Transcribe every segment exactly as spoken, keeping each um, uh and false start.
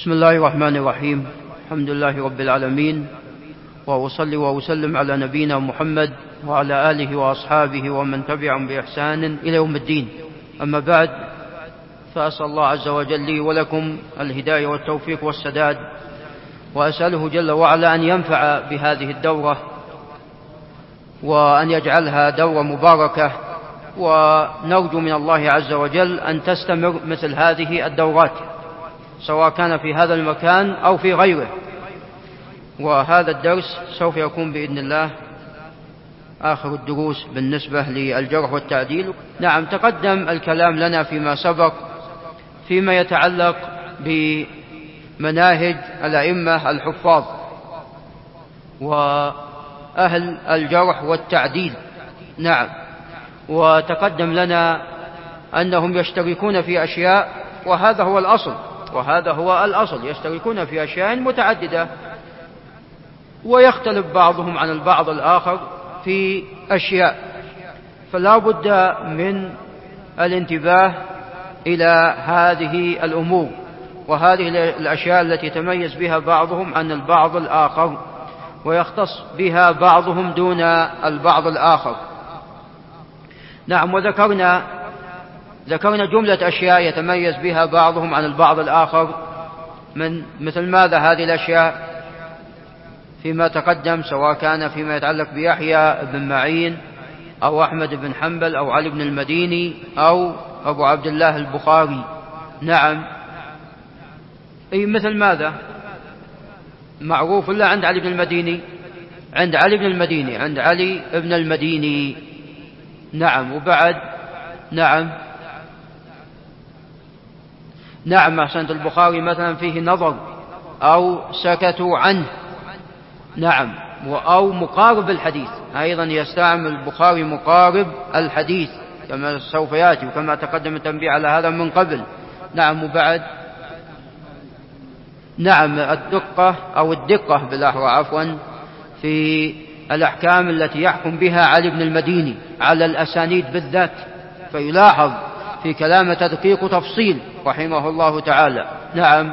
بسم الله الرحمن الرحيم. الحمد لله رب العالمين، وأصلي وأسلم على نبينا محمد وعلى آله وأصحابه ومن تبعهم بإحسان إلى يوم الدين. أما بعد، فأسأل الله عز وجل لي ولكم الهداية والتوفيق والسداد، وأسأله جل وعلا أن ينفع بهذه الدورة وأن يجعلها دورة مباركة، ونرجو من الله عز وجل أن تستمر مثل هذه الدورات سواء كان في هذا المكان أو في غيره. وهذا الدرس سوف يكون بإذن الله آخر الدروس بالنسبة للجرح والتعديل. نعم، تقدم الكلام لنا فيما سبق فيما يتعلق بمناهج الأئمة الحفاظ وأهل الجرح والتعديل. نعم، وتقدم لنا أنهم يشتركون في أشياء، وهذا هو الأصل وهذا هو الأصل يشتركون في أشياء متعددة، ويختلف بعضهم عن البعض الآخر في أشياء، فلا بد من الانتباه إلى هذه الأمور وهذه الأشياء التي يتميز بها بعضهم عن البعض الآخر، ويختص بها بعضهم دون البعض الآخر. نعم، وذكرنا ذكرنا جملة أشياء يتميز بها بعضهم عن البعض الآخر، من مثل ماذا هذه الأشياء فيما تقدم، سواء كان فيما يتعلق بيحيى بن معين أو أحمد بن حنبل أو علي بن المديني أو أبو عبد الله البخاري. نعم، أي مثل ماذا معروف لا عند علي بن المديني عند علي بن المديني عند علي بن المديني. نعم، وبعد نعم نعم أحسنت، البخاري مثلا فيه نظر أو سكتوا عنه. نعم، أو مقارب الحديث، أيضا يستعمل البخاري مقارب الحديث كما سوف يأتي، وكما تقدم التنبيه على هذا من قبل. نعم، وبعد نعم الدقة أو الدقة بالأحرى عفوا في الأحكام التي يحكم بها علي بن المديني على الأسانيد بالذات، فيلاحظ في كلام تدقيق وتفصيل رحمه الله تعالى. نعم،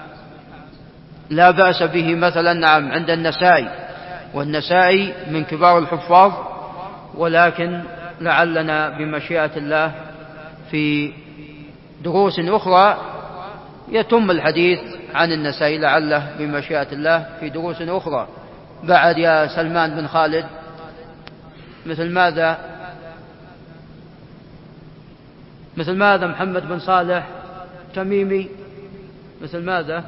لا بأس به مثلا نعم عند النسائي، والنسائي من كبار الحفاظ، ولكن لعلنا بمشيئة الله في دروس أخرى يتم الحديث عن النسائي، لعله بمشيئة الله في دروس أخرى. بعد يا سلمان بن خالد مثل ماذا مثل ماذا محمد بن صالح تميمي مثل ماذا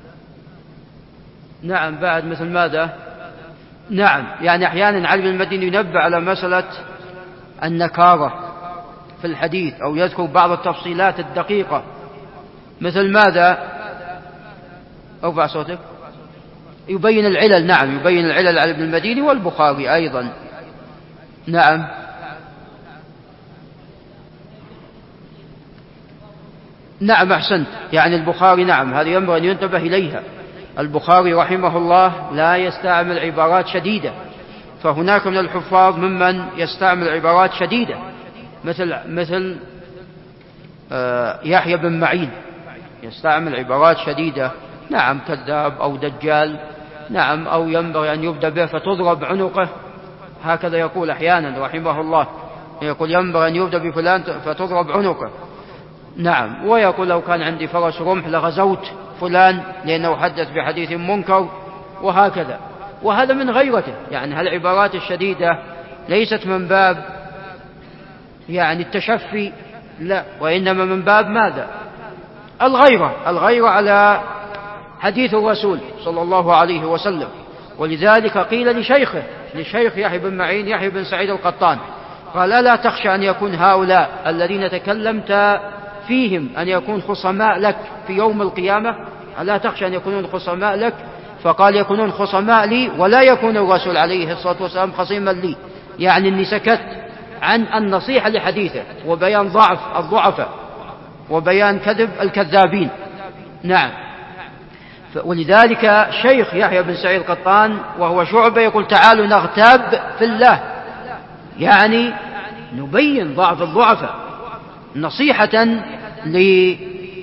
نعم بعد مثل ماذا نعم يعني أحيانا علي بن المديني ينبه على مسألة النكارة في الحديث أو يذكر بعض التفصيلات الدقيقة. مثل ماذا ارفع صوتك يبين العلل. نعم، يبين العلل علي بن المديني والبخاري أيضا. نعم نعم أحسنت، يعني البخاري نعم هذه ينبغي أن ينتبه إليها. البخاري رحمه الله لا يستعمل عبارات شديدة، فهناك من الحفاظ ممن يستعمل عبارات شديدة مثل مثل يحيى بن معين يستعمل عبارات شديدة، نعم كذاب أو دجال، نعم أو ينبغي أن يبدأ به فتضرب عنقه، هكذا يقول أحيانا رحمه الله، يقول ينبغي أن يبدأ بفلان فتضرب عنقه. نعم، ويقول لو كان عندي فرس رمح لغزوت فلان لأنه حدث بحديث منكر، وهكذا. وهذا من غيرته، يعني هالعبارات الشديدة ليست من باب يعني التشفي، لا، وإنما من باب ماذا الغيرة الغيرة على حديث الرسول صلى الله عليه وسلم. ولذلك قيل لشيخه لشيخ يحيى بن معين يحيى بن سعيد القطان، قال ألا تخشى أن يكون هؤلاء الذين تكلمت فيهم أن يكون خصماء لك في يوم القيامة؟ ألا تخشى أن يكونون خصماء لك؟ فقال يكونون خصماء لي ولا يكون الرسول عليه الصلاة والسلام خصيما لي، يعني أني سكت عن النصيحة لحديثه وبيان ضعف الضعفاء وبيان كذب الكذابين. نعم، ولذلك شيخ يحيى بن سعيد القطان وهو شعبة يقول تعالوا نغتاب في الله، يعني نبين ضعف الضعفاء نصيحة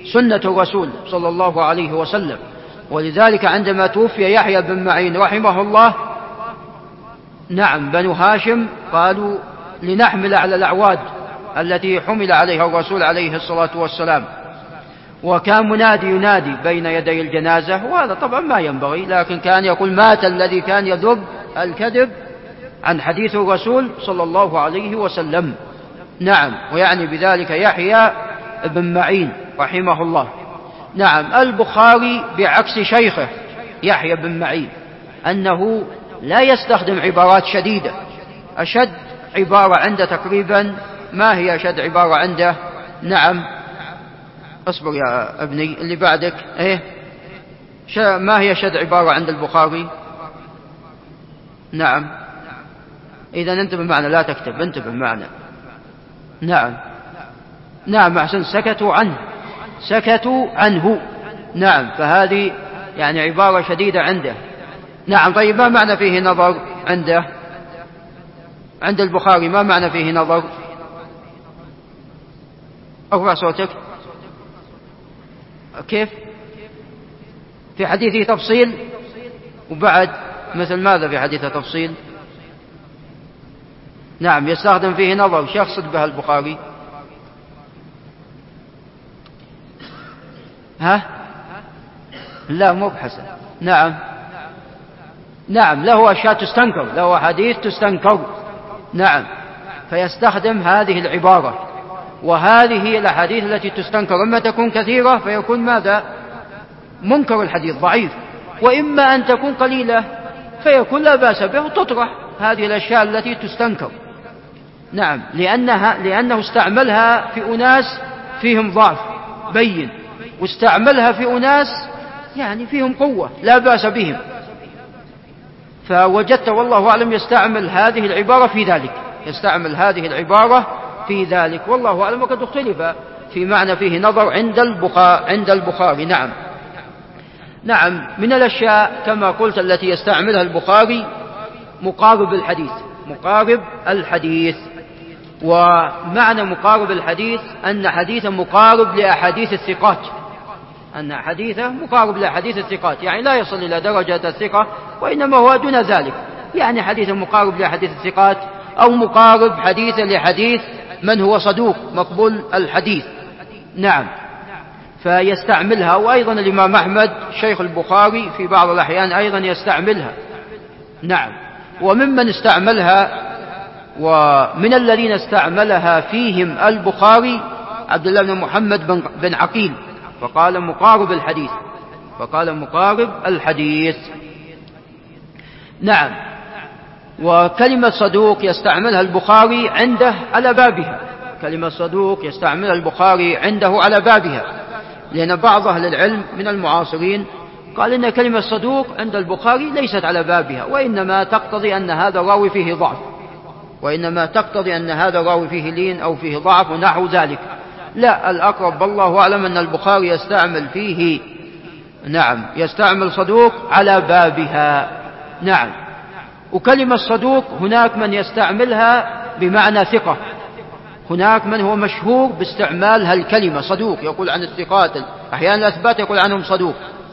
سنة الرسول صلى الله عليه وسلم. ولذلك عندما توفي يحيى بن معين رحمه الله، نعم، بنو هاشم قالوا لنحمل على الأعواد التي حمل عليها الرسول عليه الصلاة والسلام، وكان منادي ينادي بين يدي الجنازة، وهذا طبعا ما ينبغي، لكن كان يقول مات الذي كان يذب الكذب عن حديث الرسول صلى الله عليه وسلم. نعم، ويعني بذلك يحيى بن معين رحمه الله. نعم، البخاري بعكس شيخه يحيى بن معين أنه لا يستخدم عبارات شديدة. أشد عبارة عنده تقريبا، ما هي أشد عبارة عنده؟ نعم، اصبر يا ابني اللي بعدك، ايه ما هي أشد عبارة عند البخاري؟ نعم، إذا انتبه معنا، لا تكتب، انتبه معنا. نعم نعم أحسن، سكتوا عنه، سكتوا عنه. نعم، فهذه يعني عبارة شديدة عنده. نعم، طيب ما معنى فيه نظر عنده؟ عند البخاري ما معنى فيه نظر؟ ارفع صوتك. كيف؟ في حديثه تفصيل، وبعد مثل ماذا في حديثه تفصيل؟ نعم، يستخدم فيه نظر. شو يقصد بها البخاري؟ ها؟ لا، مو بحسن. نعم نعم، له أشياء تستنكر، له حديث تستنكر. نعم، فيستخدم هذه العبارة. وهذه هي الأحاديث التي تستنكر، إما تكون كثيرة فيكون ماذا؟ منكر الحديث ضعيف، وإما أن تكون قليلة فيكون لا بأس به وتطرح. هذه الأشياء التي تستنكر. نعم، لأنها لأنه استعملها في أناس فيهم ضعف بين، واستعملها في أناس يعني فيهم قوة لا بأس بهم، فوجدت والله أعلم يستعمل هذه العبارة في ذلك، يستعمل هذه العبارة في ذلك والله أعلم. وقد اختلف في معنى فيه نظر عند البخاري عند البخاري نعم نعم من الأشياء كما قلت التي يستعملها البخاري مقارب الحديث. مقارب الحديث، ومعنى مقارب الحديث أن حديثا مقارب لأحاديث الثقات، أن حديثه مقارب لأحاديث الثقات، يعني لا يصل إلى درجة الثقة وإنما هو دون ذلك، يعني حديث مقارب لأحاديث الثقات، أو مقارب حديث لحديث من هو صدوق مقبول الحديث. نعم، فيستعملها. وأيضا الإمام أحمد شيخ البخاري في بعض الأحيان أيضا يستعملها. نعم، وممن استعملها ومن الذين استعملها فيهم البخاري عبد الله بن محمد بن عقيل، فقال مقارب الحديث، فقال مقارب الحديث. نعم، وكلمة صدوق يستعملها البخاري عنده على بابها، كلمة صدوق يستعملها البخاري عنده على بابها، لأن بعض أهل العلم من المعاصرين قال إن كلمة صدوق عند البخاري ليست على بابها، وإنما تقتضي أن هذا الراوي فيه ضعف، وإنما تقتضي أن هذا الراوي فيه لين أو فيه ضعف ونحو ذلك. لا، الأقرب والله أعلم أن البخاري يستعمل فيه نعم يستعمل صدوق على بابها. نعم، وكلمة صدوق هناك من يستعملها بمعنى ثقة، هناك من هو مشهور باستعمال هالكلمة صدوق، يقول عن الثقات أحيانا الأثبات يقول عنهم صدوق،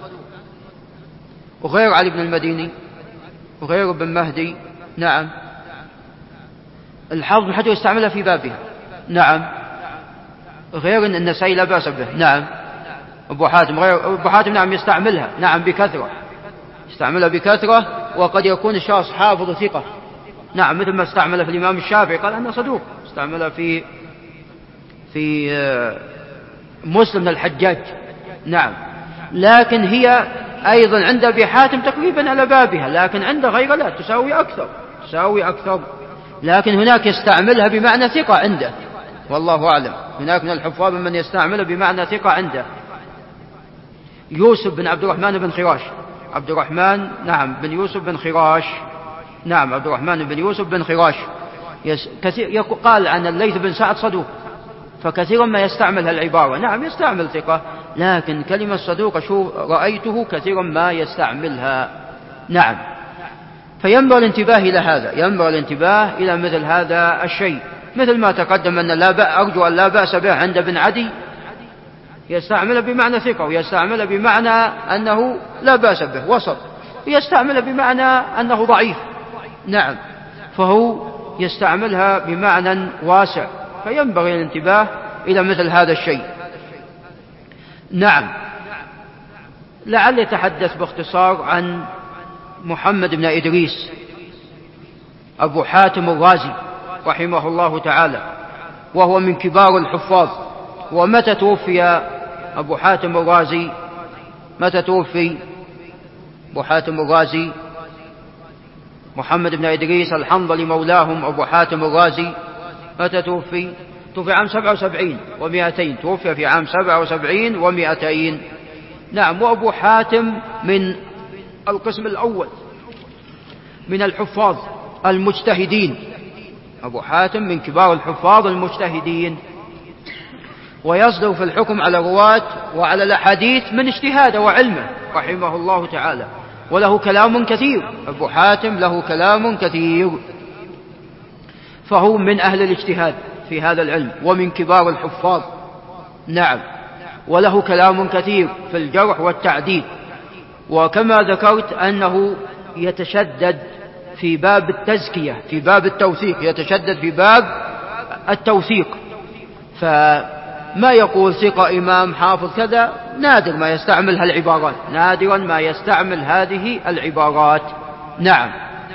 وغير علي بن المديني وغير ابن مهدي. نعم، الحافظ بن حجر يستعملها في بابها. نعم، غير أن النسائي لا بأس به. نعم، أبو حاتم غير أبو حاتم نعم يستعملها نعم بكثرة، يستعملها بكثرة، وقد يكون الشخص حافظ ثقة. نعم، مثل ما استعملها في الإمام الشافعي قال أنه صدوق، استعملها في في مسلم الحجاج. نعم، لكن هي أيضا عند أبي حاتم تقريبا على بابها، لكن عند غيره لا، تساوي أكثر تساوي أكثر لكن هناك يستعملها بمعنى ثقة عنده والله أعلم. هناك من الحفاظ من يستعملها بمعنى ثقة عنده. يوسف بن عبد الرحمن بن خراش عبد الرحمن نعم بن يوسف بن خراش نعم عبد الرحمن بن يوسف بن خراش كثير قال عن الليث بن سعد صدوق، فكثيرا ما يستعمل هالعبارة. نعم، يستعمل ثقة، لكن كلمة صدوق شو رأيته كثيرا ما يستعملها. نعم، فينبغي الانتباه إلى هذا، ينبغي الانتباه إلى مثل هذا الشيء، مثل ما تقدم أن لا بأس، أرجو أن لا بأس به عند ابن عدي يستعمل بمعنى ثقة، ويستعمل بمعنى أنه لا بأس به وسط، ويستعمل بمعنى أنه ضعيف. نعم، فهو يستعملها بمعنى واسع، فينبغي الانتباه إلى مثل هذا الشيء. نعم. لعل يتحدث باختصار عن محمد بن إدريس أبو حاتم الرازي رحمه الله تعالى، وهو من كبار الحفاظ. ومتى توفي أبو حاتم الرازي؟ متى توفي أبو حاتم الرازي؟ محمد بن إدريس الحنظلي مولاهم أبو حاتم الرازي متى توفي؟ توفي عام سبعة وسبعين ومائتين، توفي في عام سبعة وسبعين ومائتين. نعم. وأبو حاتم من القسم الأول من الحفاظ المجتهدين، أبو حاتم من كبار الحفاظ المجتهدين، ويصدر في الحكم على الرواة وعلى الأحاديث من اجتهاده وعلمه رحمه الله تعالى، وله كلام كثير. أبو حاتم له كلام كثير، فهو من أهل الاجتهاد في هذا العلم ومن كبار الحفاظ. نعم. وله كلام كثير في الجرح والتعديل. وكما ذكرت أنه يتشدد في باب التزكية، في باب التوثيق، يتشدد في باب التوثيق، فما يقول ثقة إمام حافظ كذا، نادر ما يستعمل هالعبارات، نادرا ما يستعمل هذه العبارات. نعم.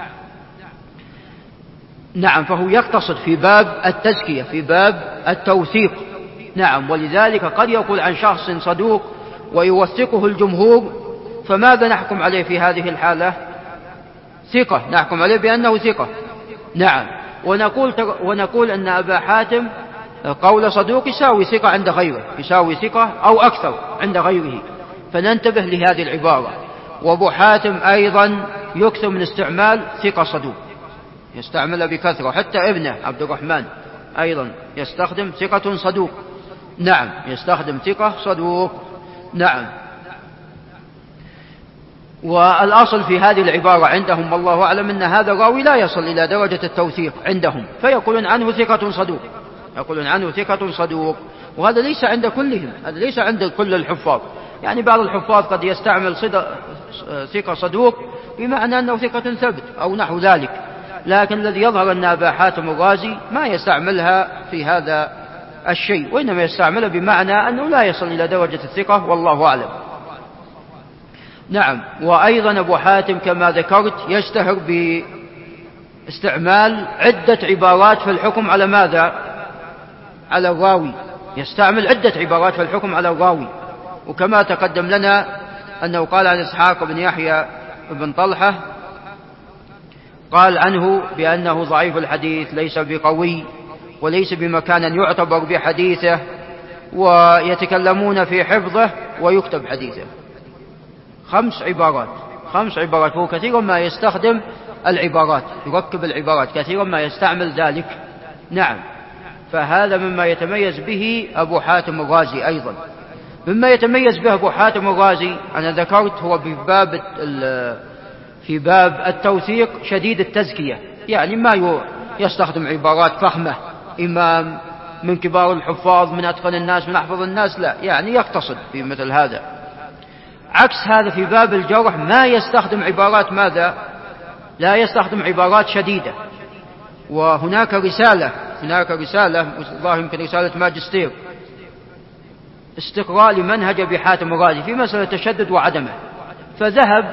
نعم. فهو يقتصد في باب التزكية، في باب التوثيق. نعم. ولذلك قد يقول عن شخص صدوق ويوثقه الجمهور، فماذا نحكم عليه في هذه الحالة؟ ثقة، نحكم عليه بأنه ثقة. نعم. ونقول, ونقول أن أبا حاتم قول صدوق يساوي ثقة عند غيره، يساوي ثقة أو أكثر عند غيره، فننتبه لهذه العبارة. وأبو حاتم أيضا يكثر من استعمال ثقة صدوق، يستعملها بكثرة، حتى ابنه عبد الرحمن أيضا يستخدم ثقة صدوق. نعم، يستخدم ثقة صدوق. نعم. والأصل في هذه العبارة عندهم والله أعلم أن هذا الراوي لا يصل إلى درجة التوثيق عندهم، فيقولون عنه ثقة صدوق، يقولون عنه ثقة صدوق. وهذا ليس عند كلهم، هذا ليس عند كل الحفاظ. يعني بعض الحفاظ قد يستعمل ثقة صدوق بمعنى أنه ثقة ثبت أو نحو ذلك، لكن الذي يظهر أن أبا حاتم الرازي ما يستعملها في هذا الشيء، وإنما يستعملها بمعنى أنه لا يصل إلى درجة الثقة والله أعلم. نعم. وأيضا أبو حاتم كما ذكرت يشتهر باستعمال عدة عبارات في الحكم على ماذا؟ على الراوي، يستعمل عدة عبارات في الحكم على الراوي. وكما تقدم لنا أنه قال عن إسحاق بن يحيى بن طلحة، قال عنه بأنه ضعيف الحديث، ليس بقوي وليس بمكان يعتبر بحديثه، ويتكلمون في حفظه ويكتب حديثه. خمس عبارات، خمس عبارات. هو كثيرا ما يستخدم العبارات، يركب العبارات، كثيرا ما يستعمل ذلك. نعم. فهذا مما يتميز به أبو حاتم الرازي. أيضا مما يتميز به أبو حاتم الرازي أنا ذكرت هو في باب في باب التوثيق شديد التزكية، يعني ما يستخدم عبارات فخمة، إمام من كبار الحفاظ، من أتقن الناس، من أحفظ الناس، لا، يعني يقتصد في مثل هذا. عكس هذا في باب الجرح ما يستخدم عبارات ماذا؟ لا يستخدم عبارات شديدة. وهناك رسالة هناك رسالة والله يمكن رسالة ماجستير استقراء لمنهج أبي حاتم الرازي في مسألة التشدد وعدمه، فذهب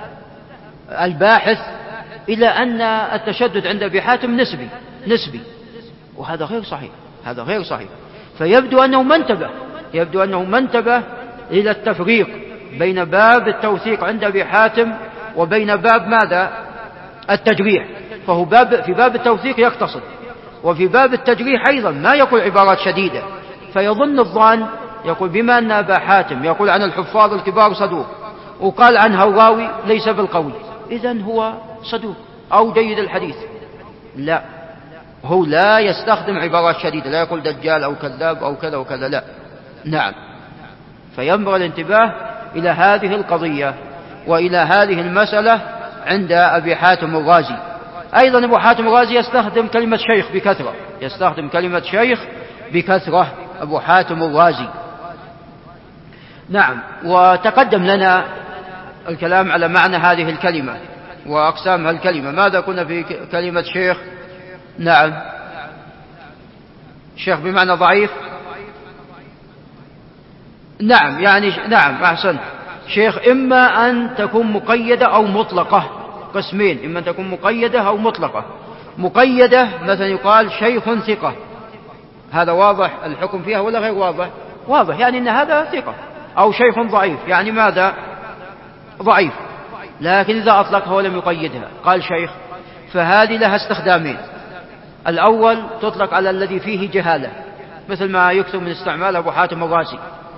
الباحث إلى أن التشدد عند أبي حاتم نسبي نسبي وهذا غير صحيح، هذا غير صحيح. فيبدو أنه منتبه يبدو أنه منتبه إلى التفريق بين باب التوثيق عند أبي حاتم وبين باب ماذا؟ التجريح. فهو باب في باب التوثيق يقتصد، وفي باب التجريح أيضا ما يقول عبارات شديدة، فيظن الظان يقول بما أن أبا حاتم يقول عن الحفاظ الكبار صدوق وقال عنه الراوي ليس بالقوي، إذن هو صدوق أو جيد الحديث. لا، هو لا يستخدم عبارات شديدة، لا يقول دجال أو كذاب أو كذا وكذا، لا. نعم. فينبغي الانتباه إلى هذه القضية وإلى هذه المسألة عند أبي حاتم الرازي. أيضا أبو حاتم الرازي يستخدم كلمة شيخ بكثرة، يستخدم كلمة شيخ بكثرة أبو حاتم الرازي. نعم. وتقدم لنا الكلام على معنى هذه الكلمة وأقسام الكلمة. ماذا كنا في كلمة شيخ؟ نعم، شيخ بمعنى ضعيف. نعم يعني نعم أحسن. شيخ إما أن تكون مقيدة أو مطلقة، قسمين، إما أن تكون مقيدة أو مطلقة. مقيدة مثلا يقال شيخ ثقة، هذا واضح الحكم فيها ولا غير واضح؟ واضح، يعني أن هذا ثقة. أو شيخ ضعيف، يعني ماذا؟ ضعيف. لكن إذا أطلقها ولم يقيدها قال شيخ، فهذه لها استخدامين. الأول تطلق على الذي فيه جهالة، مثل ما يكثر من استعمال أبو حاتم الرازي.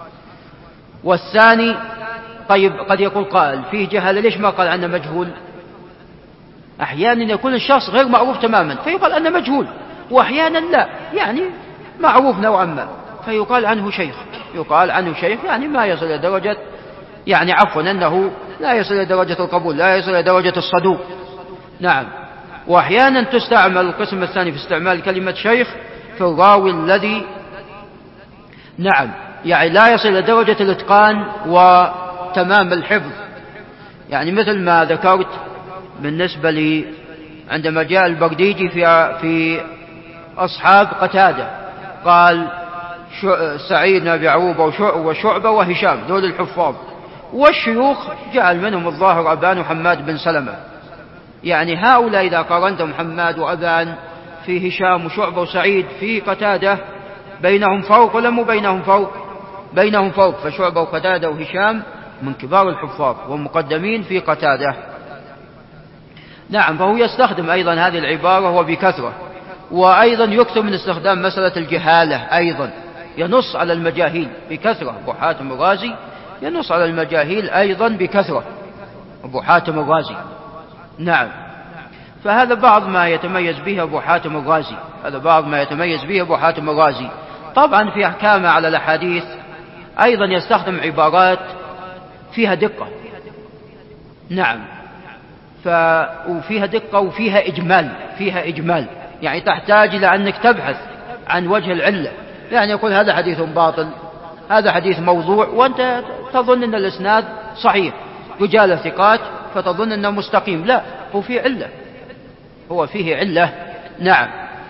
والثاني طيب قد يقول قائل فيه جهالة، ليش ما قال عنه مجهول؟ أحيانا يكون الشخص غير معروف تماما فيقال أنه مجهول، وأحيانا لا، يعني معروف نوعا ما فيقال عنه شيخ. يقال عنه شيخ يعني ما يصل إلى درجة، يعني عفوا أنه لا يصل إلى درجة القبول، لا يصل إلى درجة الصدوق. نعم. وأحيانا تستعمل القسم الثاني في استعمال كلمة شيخ في الراوي الذي نعم يعني لا يصل إلى درجة الإتقان وتمام الحفظ. يعني مثل ما ذكرت بالنسبة لي عندما جاء البرديجي في في أصحاب قتادة قال سعيد بن أبي عروبة وشعبة وهشام، دول الحفاظ. والشيوخ جعل منهم الظاهر أبان وحماد بن سلمة. يعني هؤلاء إذا قارنتم حماد وأبان في هشام وشعبة وسعيد في قتادة بينهم فوق ولا مو بينهم فوق؟ بينهم فوق. فشعبة وقتادة وهشام من كبار الحفاظ ومقدمين في قتادة. نعم. فهو يستخدم أيضا هذه العبارة وبكثرة. وأيضا يكثر من استخدام مسألة الجهالة، أيضا ينص على المجاهيل بكثرة. أبو حاتم الرازي ينص على المجاهيل أيضا بكثرة، أبو حاتم الرازي. نعم. فهذا بعض ما يتميز به أبو حاتم الرازي، هذا بعض ما يتميز به أبو حاتم الرازي. طبعا في أحكامه على الأحاديث أيضا يستخدم عبارات فيها دقة. نعم. ف... وفيها دقة وفيها إجمال، فيها إجمال يعني تحتاج إلى أنك تبحث عن وجه العلة. يعني يقول هذا حديث باطل، هذا حديث موضوع، وأنت تظن أن الإسناد صحيح، رجال ثقات، فتظن أنه مستقيم. لا، هو فيه علة، هو فيه علة. نعم.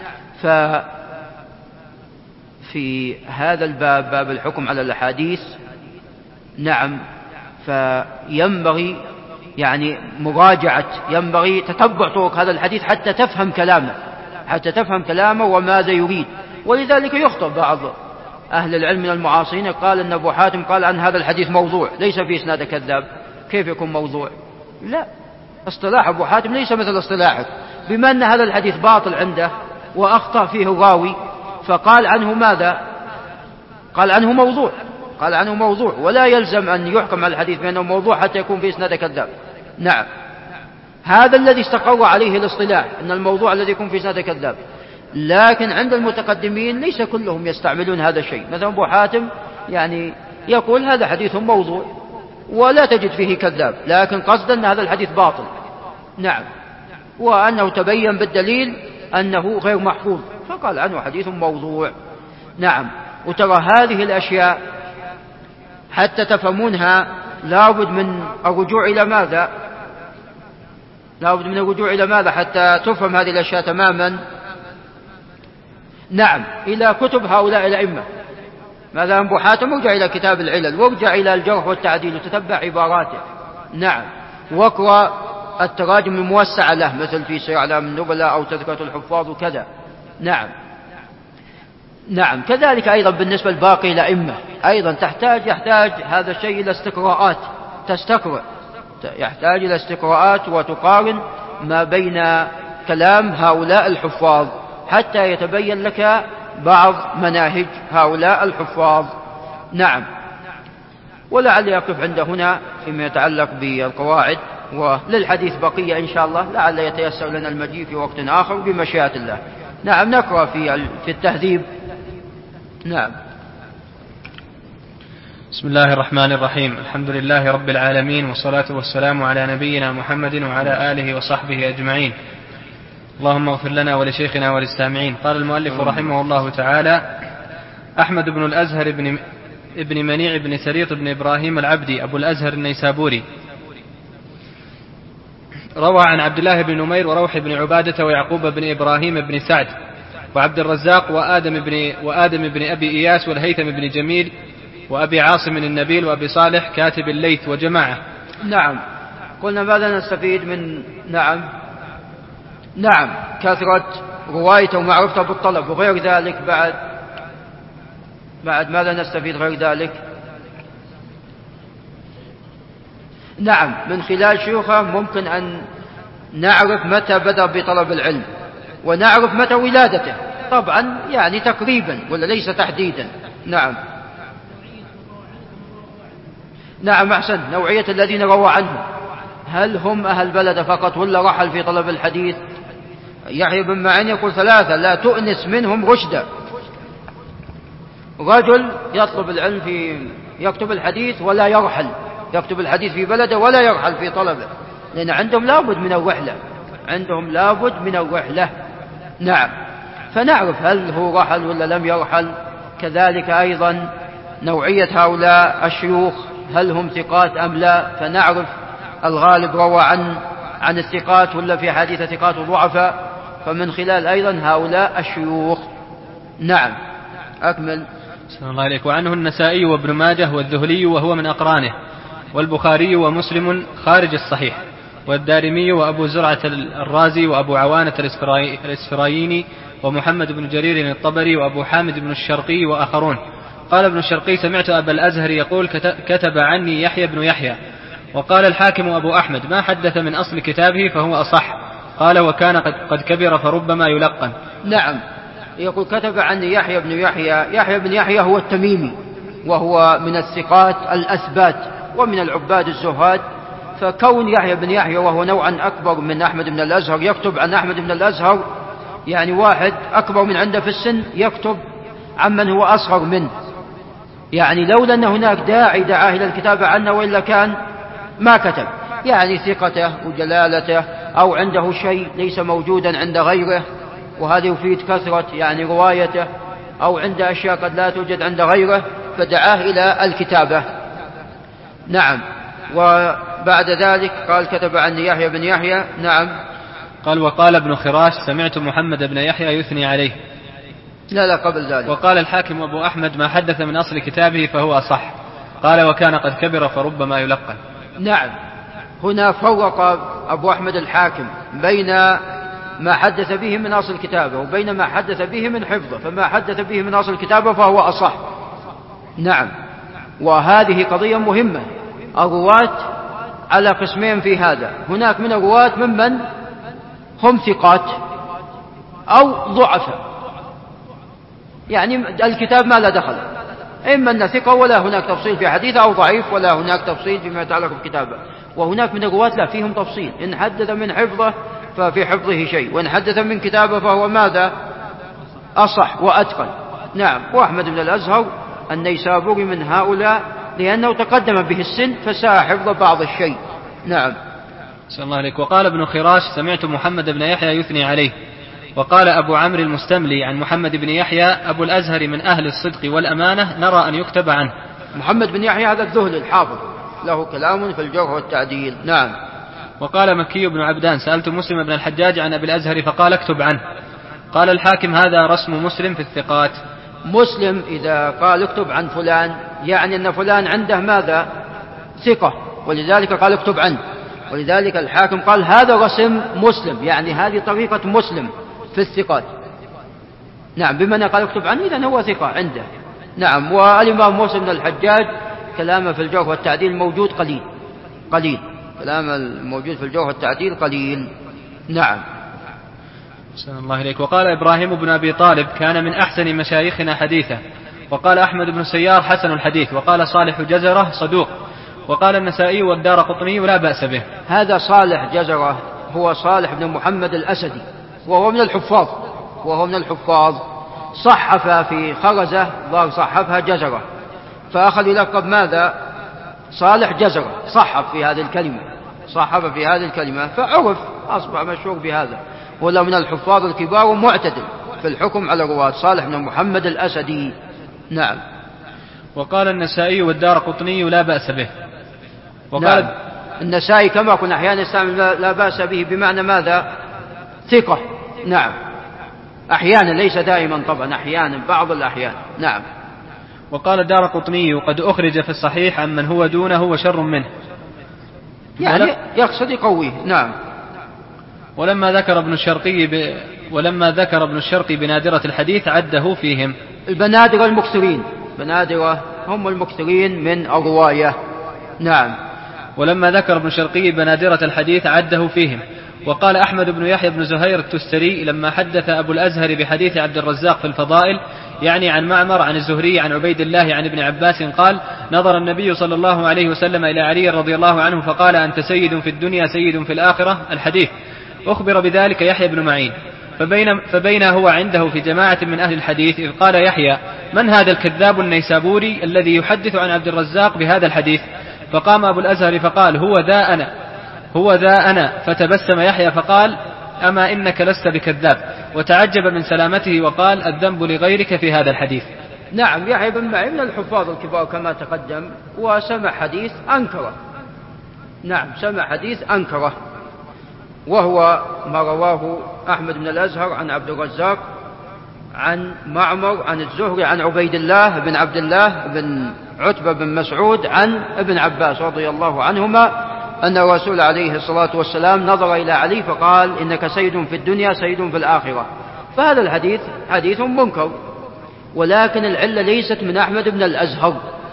ففي هذا الباب، باب الحكم على الأحاديث، نعم، فينبغي يعني مراجعة، ينبغي تتبع طرق هذا الحديث حتى تفهم كلامه، حتى تفهم كلامه وماذا يريد. ولذلك يخطئ بعض أهل العلم من المعاصرين قال أن أبو حاتم قال عن هذا الحديث موضوع، ليس في إسناد كذاب. كيف يكون موضوع؟ لا، اصطلاح أبو حاتم ليس مثل اصطلاحك. بما أن هذا الحديث باطل عنده وأخطأ فيه الراوي فقال عنه ماذا؟ قال عنه موضوع، قال عنه موضوع. ولا يلزم أن يحكم على الحديث بأنه موضوع حتى يكون في إسناد كذاب. نعم. هذا الذي استقر عليه الاصطلاح، أن الموضوع الذي يكون في إسناد كذاب. لكن عند المتقدمين ليس كلهم يستعملون هذا الشيء. مثلا أبو حاتم يعني يقول هذا حديث موضوع ولا تجد فيه كذاب، لكن قصدا أن هذا الحديث باطل. نعم. وأنه تبين بالدليل أنه غير محفوظ فقال عنه حديث موضوع. نعم. وترى هذه الأشياء حتى تفهمونها لابد من الرجوع إلى ماذا؟ لابد من الرجوع إلى ماذا حتى تفهم هذه الأشياء تماما؟ نعم، إلى كتب هؤلاء الأئمة. مثلا أبو حاتم ارجع إلى كتاب العلل، وارجع إلى الجرح والتعديل وتتبع عباراته. نعم. واقرأ التراجم الموسعة له مثل في سير أعلام النبلاء أو تذكرة الحفاظ وكذا. نعم. نعم. كذلك أيضا بالنسبة لباقي الأئمة أيضا تحتاج يحتاج هذا الشيء إلى استقراءات، تستقرأ، يحتاج إلى استقراءات وتقارن ما بين كلام هؤلاء الحفاظ حتى يتبين لك بعض مناهج هؤلاء الحفاظ. نعم. ولعل يقف عند هنا فيما يتعلق بالقواعد، وللحديث بقية إن شاء الله، لعل يتيسر لنا المجيء في وقت آخر بمشيئة الله. نعم. نقرأ في في التهذيب. نعم. بسم الله الرحمن الرحيم. الحمد لله رب العالمين، والصلاة والسلام على نبينا محمد وعلى آله وصحبه أجمعين. اللهم اغفر لنا ولشيخنا وللسامعين. قال المؤلف رحمه الله تعالى: أحمد بن الأزهر بن ابن منيع بن سريط بن إبراهيم العبدي أبو الأزهر النيسابوري، روى عن عبد الله بن نمير وروح بن عبادة ويعقوب بن إبراهيم بن سعد وعبد الرزاق وآدم بن, وآدم بن أبي إياس والهيثم بن جميل وأبي عاصم النبيل وأبي صالح كاتب الليث وجماعة. نعم. قلنا ماذا نستفيد من نعم نعم كثرة روايته ومعرفته بالطلب، وغير ذلك بعد بعد ماذا نستفيد غير ذلك؟ نعم من خلال شيوخه ممكن أن نعرف متى بدأ بطلب العلم، ونعرف متى ولادته، طبعا يعني تقريبا ولا ليس تحديدا. نعم نعم أحسن. نوعية الذين روى عنه، هل هم أهل بلد فقط ولا رحل في طلب الحديث؟ يحيى بن معين يقول ثلاثة لا تؤنس منهم رشدا: رجل يطلب العلم في يكتب الحديث ولا يرحل، يكتب الحديث في بلده ولا يرحل في طلبه، لأن عندهم لابد من الرحلة، عندهم لابد من الرحلة. نعم فنعرف هل هو رحل ولا لم يرحل. كذلك أيضا نوعية هؤلاء الشيوخ، هل هم ثقات أم لا، فنعرف الغالب روى عن عن الثقات ولا في حديث ثقات وضعفاء، فمن خلال أيضا هؤلاء الشيوخ. نعم أكمل. صلى الله عليك. وعنه النسائي وابن ماجه والذهلي وهو من أقرانه، والبخاري ومسلم خارج الصحيح، والدارمي وأبو زرعة الرازي وأبو عوانة الإسفرايني ومحمد بن جرير الطبري وأبو حامد بن الشرقي وآخرون. قال ابن الشرقي: سمعت أبا الأزهر يقول: كتب عني يحيى بن يحيى. وقال الحاكم أبو أحمد: ما حدث من أصل كتابه فهو أصح. قال: وكان قد كبر فربما يلقن. نعم يقول كتب عني يحيى بن يحيى. يحيى بن يحيى هو التميمي، وهو من الثقات الأثبات ومن العباد الزهاد، فكون يحيى بن يحيى وهو نوعا أكبر من أحمد بن الأزهر يكتب عن أحمد بن الأزهر، يعني واحد أكبر من عنده في السن يكتب عن من هو أصغر منه، يعني لولا أن هناك داعي دعاه إلى الكتابة عنه وإلا كان ما كتب، يعني ثقته وجلالته أو عنده شيء ليس موجودا عند غيره، وهذا يفيد كثرة يعني روايته، أو عنده أشياء قد لا توجد عند غيره فدعاه إلى الكتابة. نعم. وبعد ذلك قال: كتب عني يحيى بن يحيى. نعم. قال: وقال ابن خراش: سمعت محمد بن يحيى يثني عليه. لا لا قبل ذلك. وقال الحاكم أبو أحمد: ما حدث من أصل كتابه فهو صح. قال: وكان قد كبر فربما يلقن. نعم هنا فرق أبو أحمد الحاكم بين ما حدث به من أصل كتابه وبين ما حدث به من حفظه، فما حدث به من أصل كتابه فهو أصح. نعم. وهذه قضية مهمة. الرواة على قسمين في هذا، هناك من الرواة ممن هم ثقات أو ضعفاء، يعني الكتاب ما لا دخل، إما أن ثقة ولا هناك تفصيل في حديث، أو ضعيف ولا هناك تفصيل فيما يتعلق بالكتابة. وهناك من الرواة لا فيهم تفصيل، إن حدث من حفظه ففي حفظه شيء، وإن حدث من كتابه فهو ماذا؟ أصح وأتقن. نعم. وأحمد بن الأزهر النيسابوري من هؤلاء، لأنه تقدم به السن فساء حفظ بعض الشيء. نعم. صلى الله عليك. وقال ابن خراش: سمعت محمد بن يحيى يثني عليه. وقال أبو عمرو المستملي عن محمد بن يحيى: أبو الأزهر من أهل الصدق والأمانة، نرى أن يكتب عنه. محمد بن يحيى هذا الذهل الحافظ، له كلام في الجرح والتعديل. نعم. وقال مكي بن عبدان: سألت مسلم بن الحجاج عن أبي الأزهر فقال: اكتب عنه. قال الحاكم: هذا رسم مسلم في الثقات. مسلم إذا قال اكتب عن فلان يعني أن فلان عنده ماذا؟ ثقة، ولذلك قال اكتب عنه، ولذلك الحاكم قال هذا رسم مسلم، يعني هذه طريقة مسلم في الثقات. نعم. بمعنى قال اكتب عنه إذن هو ثقة عنده. نعم. والإمام مسلم بن الحجاج كلامه في الجرح والتعديل موجود قليل قليل كلام الموجود في الجرح والتعديل قليل. نعم. صلى الله عليك. وقال إبراهيم بن أبي طالب: كان من أحسن مشايخنا حديثا. وقال أحمد بن سيار: حسن الحديث. وقال صالح جزرة: صدوق. وقال النسائي والدار قطني: لا بأس به. هذا صالح جزرة هو صالح بن محمد الأسدي، وهو من الحفاظ وهو من الحفاظ صحف في خرزة ظهر صحفها جزرة، فأخذ يلقب ماذا؟ صالح جزرة، صحف في هذه الكلمة صحف في هذه الكلمة فعرف، أصبح مشهور بهذا، ولا من الحفاظ الكبار ومعتدل في الحكم على الرواة، صالح بن محمد الأسدي. نعم. وقال النسائي والدارقطني لا بأس به. وقال نعم. النسائي كما قلنا أحيانا يستعمل لا بأس به بمعنى ماذا؟ ثقة. نعم أحيانا، ليس دائما طبعا، أحيانا بعض الأحيان. نعم. وقال الدارقطني قد أخرج في الصحيح عن من هو دونه وشر منه، يعني يقصد يقويه. نعم. ولما ذكر ابن الشرقي ب... ولما ذكر ابن الشرقي بنادرة الحديث عده فيهم. البنادرة المكثرين، بنادرة هم المكثرين من الرواية. نعم. ولما ذكر ابن الشرقي بنادرة الحديث عده فيهم. وقال أحمد بن يحيى بن زهير التستري لما حدث أبو الأزهر بحديث عبد الرزاق في الفضائل، يعني عن معمر عن الزهري عن عبيد الله عن ابن عباس قال: نظر النبي صلى الله عليه وسلم إلى علي رضي الله عنه فقال: أنت سيد في الدنيا سيد في الآخرة. الحديث. أخبر بذلك يحيى بن معين، فبين, فبين هو عنده في جماعة من أهل الحديث إذ قال يحيى: من هذا الكذاب النيسابوري الذي يحدث عن عبد الرزاق بهذا الحديث؟ فقام أبو الأزهر فقال: هو ذا أنا هو ذا أنا فتبسم يحيى فقال: أما إنك لست بكذاب، وتعجب من سلامته وقال: الذنب لغيرك في هذا الحديث. نعم. يحيى بن معين من الحفاظ الكبار كما تقدم، وسمع حديث أنكره. نعم سمع حديث أنكره، وهو ما رواه أحمد بن الأزهر عن عبد الرزاق عن معمر عن الزهري عن عبيد الله بن عبد الله بن عتبة بن مسعود عن ابن عباس رضي الله عنهما أن الرسول عليه الصلاة والسلام نظر إلى علي فقال: إنك سيد في الدنيا سيد في الآخرة. فهذا الحديث حديث منكر، ولكن العلة ليست من أحمد بن الأزهر.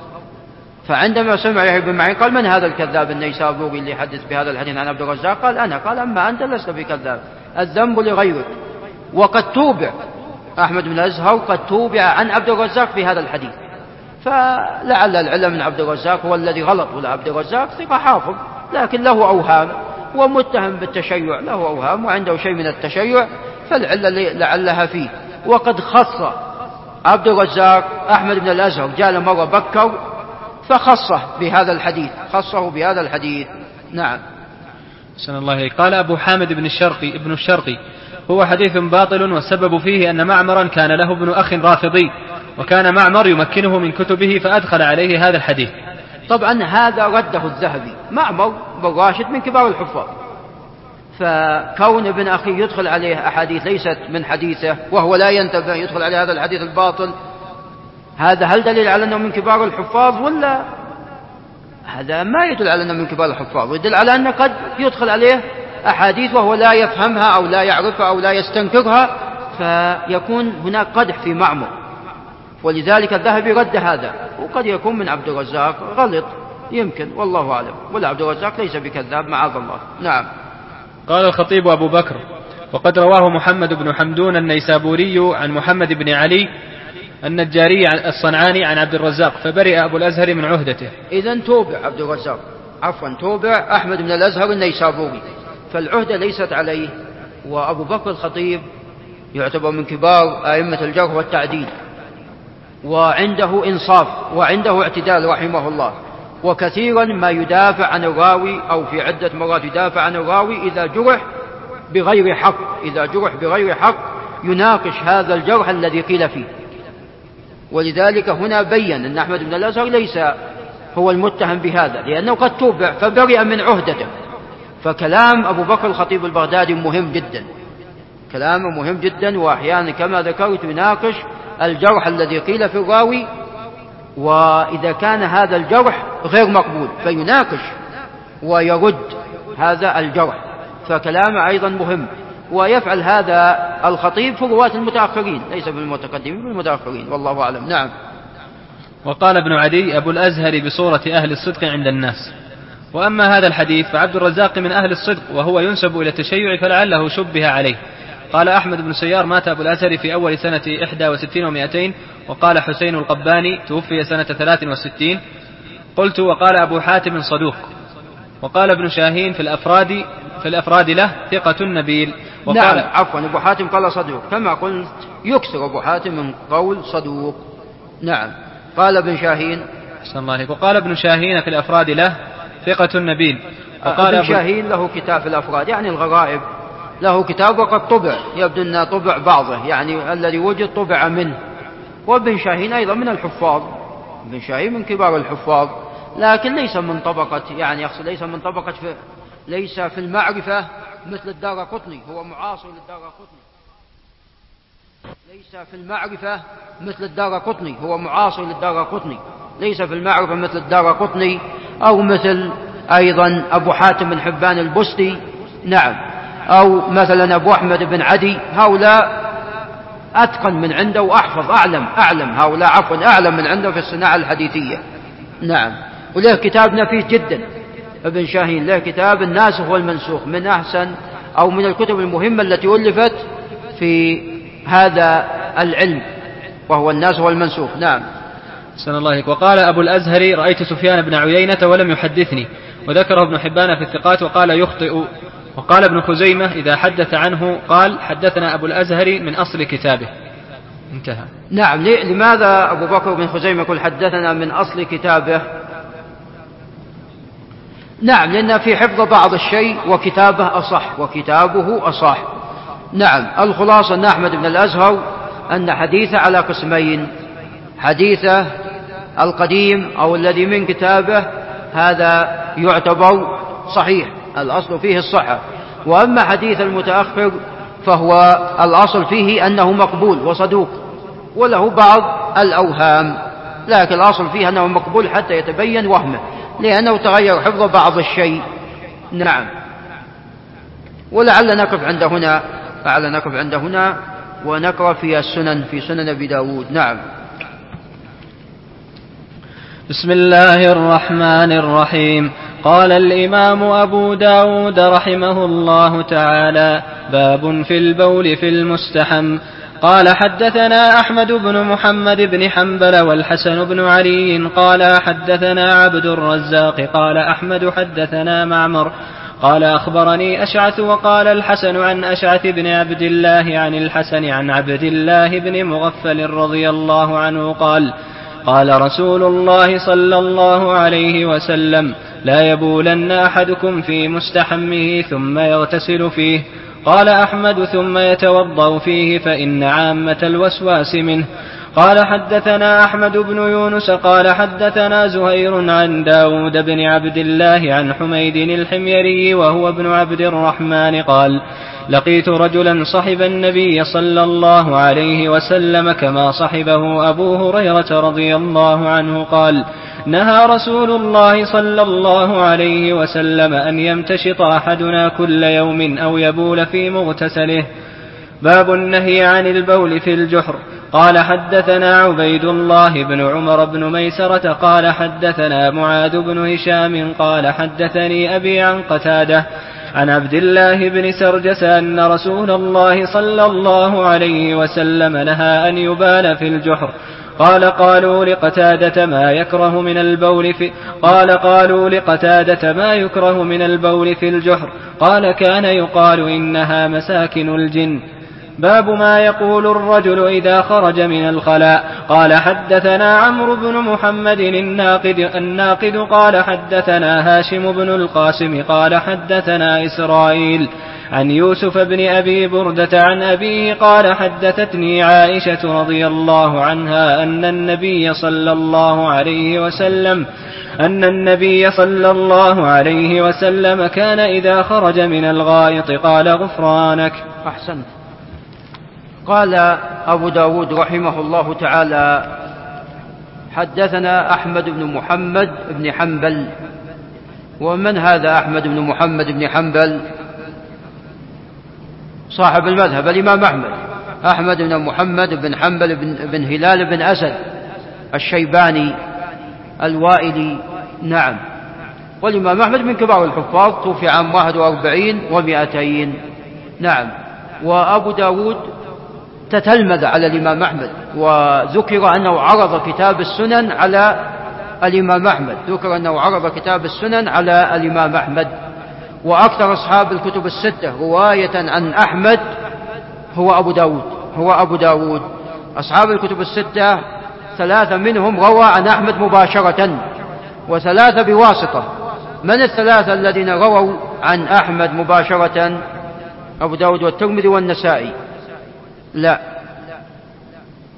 فعندما سمع يحيى بن معين قال: من هذا الكذاب النيسابوري اللي يحدث بهذا الحديث عن عبد الرزاق؟ قال: أنا. قال: أما أنت لست بكذاب، الذنب لغيرك. وقد توبع أحمد بن الأزهر، قد توبع عن عبد الرزاق في هذا الحديث، فلعل العلم من عبد الرزاق هو الذي غلط، ولا عبد الرزاق ثقة حافظ لكن له أوهام ومتهم بالتشيع، له أوهام وعنده شيء من التشيع، فالعلة لعلها فيه. وقد خص عبد الرزاق أحمد بن الأزهر، جاء مرة بكر فخصه بهذا الحديث، خصه بهذا الحديث. نعم. سن الله عليه. قال أبو حامد بن الشرقي ابن الشرقي: هو حديث باطل، والسبب فيه أن معمرا كان له ابن أخ رافضي، وكان معمر يمكنه من كتبه فأدخل عليه هذا الحديث. طبعا هذا رده الذهبي. معمر بن راشد من كبار الحفاظ، فكون ابن أخيه يدخل عليه أحاديث ليست من حديثه وهو لا ينتبه يدخل عليه هذا الحديث الباطل، هذا هل دليل على أنه من كبار الحفاظ؟ ولا هذا ما يدل على أنه من كبار الحفاظ، ويدل على أنه قد يدخل عليه أحاديث وهو لا يفهمها أو لا يعرفها أو لا يستنكرها، فيكون هناك قدح في معمر، ولذلك الذهبي رد هذا. وقد يكون من عبد الرزاق غلط يمكن، والله أعلم، ولا عبد الرزاق ليس بكذاب معاذ الله. نعم. قال الخطيب أبو بكر: وقد رواه محمد بن حمدون النيسابوري عن محمد بن علي النجاري الصنعاني عن عبد الرزاق، فبرئ أبو الأزهر من عهدته. إذن توبع عبد الرزاق، عفوا توبع أحمد بن الأزهر النيسابوري، فالعهدة ليست عليه. وأبو بكر الخطيب يعتبر من كبار أئمة الجرح والتعديل، وعنده إنصاف وعنده اعتدال رحمه الله، وكثيرا ما يدافع عن الراوي أو في عدة مرات يدافع عن الراوي إذا جرح بغير حق، إذا جرح بغير حق يناقش هذا الجرح الذي قيل فيه. ولذلك هنا بيّن أن أحمد بن الأزهر ليس هو المتهم بهذا، لأنه قد توبع فبرئ من عهدته. فكلام أبو بكر الخطيب البغدادي مهم جدا، كلامه مهم جدا، وأحيانا كما ذكرت يناقش الجرح الذي قيل في الراوي، وإذا كان هذا الجرح غير مقبول فيناقش ويرد هذا الجرح، فكلامه أيضا مهم. ويفعل هذا الخطيب في رواة المتأخرين، ليس بالمتقدمين بالمتأخرين، والله أعلم. نعم. وقال ابن عدي: أبو الأزهر بصورة أهل الصدق عند الناس. وأما هذا الحديث فعبد الرزاق من أهل الصدق، وهو ينسب إلى التشيع فلعله شبه عليه. قال أحمد بن سيار: مات أبو الأزهر في أول سنة إحدى وستين ومائتين. وقال حسين القباني: توفي سنة ثلاث وستين. قلت: وقال أبو حاتم: صدوق. وقال ابن شاهين في الأفراد في الأفراد له: ثقة نبيل. وقال نعم عفوا أبو حاتم قال صدوق، كما قلت يكسر أبو حاتم من قول صدوق. نعم. قال ابن شاهين الله وقال ابن شاهين في الأفراد له: ثقة نبيل. وقال ابن شاهين له كتاب في الأفراد يعني الغرائب، له كتاب وقد طبع، يبدو أن طبع بعضه يعني الذي وجد طبع منه. وابن شاهين أيضا من الحفاظ، ابن شاهين من كبار الحفاظ، لكن ليس من طبقة، يعني يقصد ليس من طبقة في ليس في المعرفة مثل الدارقطني، هو معاصر للدارقطني. ليس في المعرفة مثل الدارقطني، هو معاصر للدارقطني. ليس في المعرفة مثل الدارقطني أو مثل أيضا أبو حاتم بن حبان البستي، نعم، أو مثلا أبو أحمد بن عدي. هؤلاء أتقن من عنده وأحفظ، أعلم أعلم هؤلاء عفوا أعلم من عنده في الصناعة الحديثية، نعم. وله كتاب نفيس جدا ابن شاهين، له كتاب الناسخ والمنسوخ، من أحسن أو من الكتب المهمة التي ألفت في هذا العلم، وهو الناسخ والمنسوخ، نعم. أحسن الله عليك. وقال أبو الأزهري: رأيت سفيان بن عيينة ولم يحدثني، وذكره ابن حبان في الثقات وقال يخطئ. وقال ابن خزيمة إذا حدث عنه قال حدثنا أبو الأزهري من أصل كتابه. انتهى. نعم. لماذا أبو بكر بن خزيمة يقول حدثنا من أصل كتابه؟ نعم، لأن في حفظ بعض الشيء وكتابه أصح، وكتابه أصح، نعم. الخلاصة أن أحمد بن الأزهر أن حديثه على قسمين: حديثه القديم أو الذي من كتابه هذا يعتبر صحيح، الأصل فيه الصحة. وأما حديث المتأخر فهو الأصل فيه أنه مقبول وصدوق وله بعض الأوهام، لكن الأصل فيه أنه مقبول حتى يتبين وهمه، لأنه تغير حفظ بعض الشيء، نعم. ولعل نقف عند هنا، لعل نقف عند هنا ونقرأ في السنن، في سنن أبي داود، نعم. بسم الله الرحمن الرحيم. قال الإمام أبو داود رحمه الله تعالى: باب في البول في المستحم. قال حدثنا أحمد بن محمد بن حنبل والحسن بن علي قال حدثنا عبد الرزاق قال أحمد حدثنا معمر قال أخبرني أشعث وقال الحسن عن أشعث بن عبد الله عن الحسن عن عبد الله بن مغفل رضي الله عنه قال: قال رسول الله صلى الله عليه وسلم: لا يبولن أحدكم في مستحمه ثم يغتسل فيه. قال أحمد: ثم يتوضأ فيه فإن عامة الوسواس منه. قال حدثنا أحمد بن يونس قال حدثنا زهير عن داود بن عبد الله عن حميد الحميري وهو ابن عبد الرحمن قال: لقيت رجلا صحب النبي صلى الله عليه وسلم كما صحبه أبو هريرة رضي الله عنه قال: نهى رسول الله صلى الله عليه وسلم أن يمتشط أحدنا كل يوم أو يبول في مغتسله. باب النهي عن البول في الجحر. قال حدثنا عبيد الله بن عمر بن ميسرة قال حدثنا معاذ بن هشام قال حدثني أبي عن قتادة عن عبد الله بن سرجس أن رسول الله صلى الله عليه وسلم نهى أن يبال في الجحر. قال قالوا لقتادة ما يكره من البول في قال قالوا لقتادة ما يكره من البول في الجحر. قال كان يقال إنها مساكن الجن. باب ما يقول الرجل إذا خرج من الخلاء. قال حدثنا عمرو بن محمد الناقد, الناقد قال حدثنا هاشم بن القاسم قال حدثنا إسرائيل عن يوسف بن أبي بردة عن أبيه قال حدثتني عائشة رضي الله عنها أن النبي صلى الله عليه وسلم أن النبي صلى الله عليه وسلم كان إذا خرج من الغائط قال غفرانك. أحسنت. قال أبو داود رحمه الله تعالى: حدثنا أحمد بن محمد بن حنبل. ومن هذا أحمد بن محمد بن حنبل؟ صاحب المذهب الإمام أحمد، أحمد بن محمد بن حنبل بن, بن هلال بن أسد الشيباني الوائلي، نعم. والإمام أحمد من كبار الحفاظ، توفي عام واحد وأربعين ومائتين، نعم. وأبو داود تتلمذ على الإمام أحمد، وذكر أنه عرض كتاب السنن على الإمام أحمد، ذكر أنه عرض كتاب السنن على الإمام أحمد. وأكثر أصحاب الكتب الستة رواية عن أحمد هو أبو داود هو أبو داود أصحاب الكتب الستة ثلاثة منهم روى عن أحمد مباشرة وثلاثة بواسطة. من الثلاثة الذين رووا عن أحمد مباشرة؟ أبو داود والترمذي والنسائي. لا،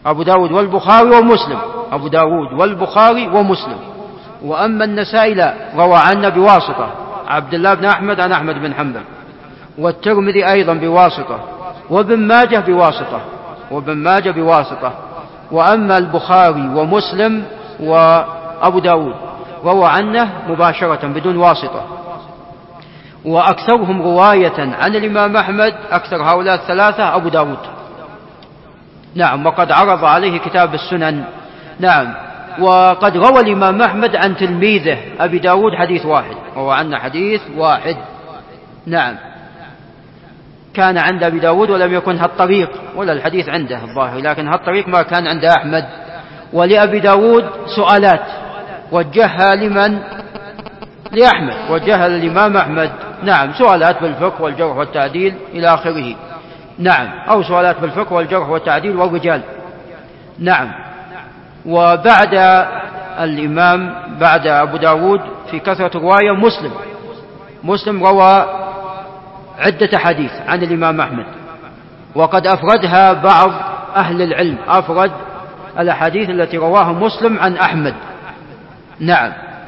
أبو داود والبخاري ومسلم، أبو داود والبخاري ومسلم. وأما النسائي لا، روى عنا بواسطة عبد الله بن أحمد عن أحمد بن حنبل، والترمذي أيضا بواسطة، وابن ماجه بواسطة، وابن ماجه بواسطة. وأما البخاري ومسلم وأبو داود روى عنه مباشرة بدون واسطة. وأكثرهم رواية عن الإمام أحمد، أكثر هؤلاء الثلاثة أبو داود. نعم، وقد عرض عليه كتاب السنن. نعم، وقد روى الإمام أحمد عن تلميذه أبي داود حديث واحد، روى عنا حديث واحد. نعم، كان عند أبي داود ولم يكن هالطريق ولا الحديث عنده الظاهر، لكن هالطريق ما كان عند أحمد. ولأبي داود سؤالات وجهها لمن؟ لأحمد، وجهها للإمام أحمد. نعم، سؤالات بالفقه والجرح والتعديل إلى آخره. نعم، أو سؤالات بالفقه والجرح والتعديل والرجال. نعم. وبعد الإمام بعد أبو داود في كثرة رواية مسلم، مسلم روى عدة حديث عن الإمام أحمد، وقد أفردها بعض أهل العلم، أفرد الأحاديث التي رواها مسلم عن أحمد. نعم.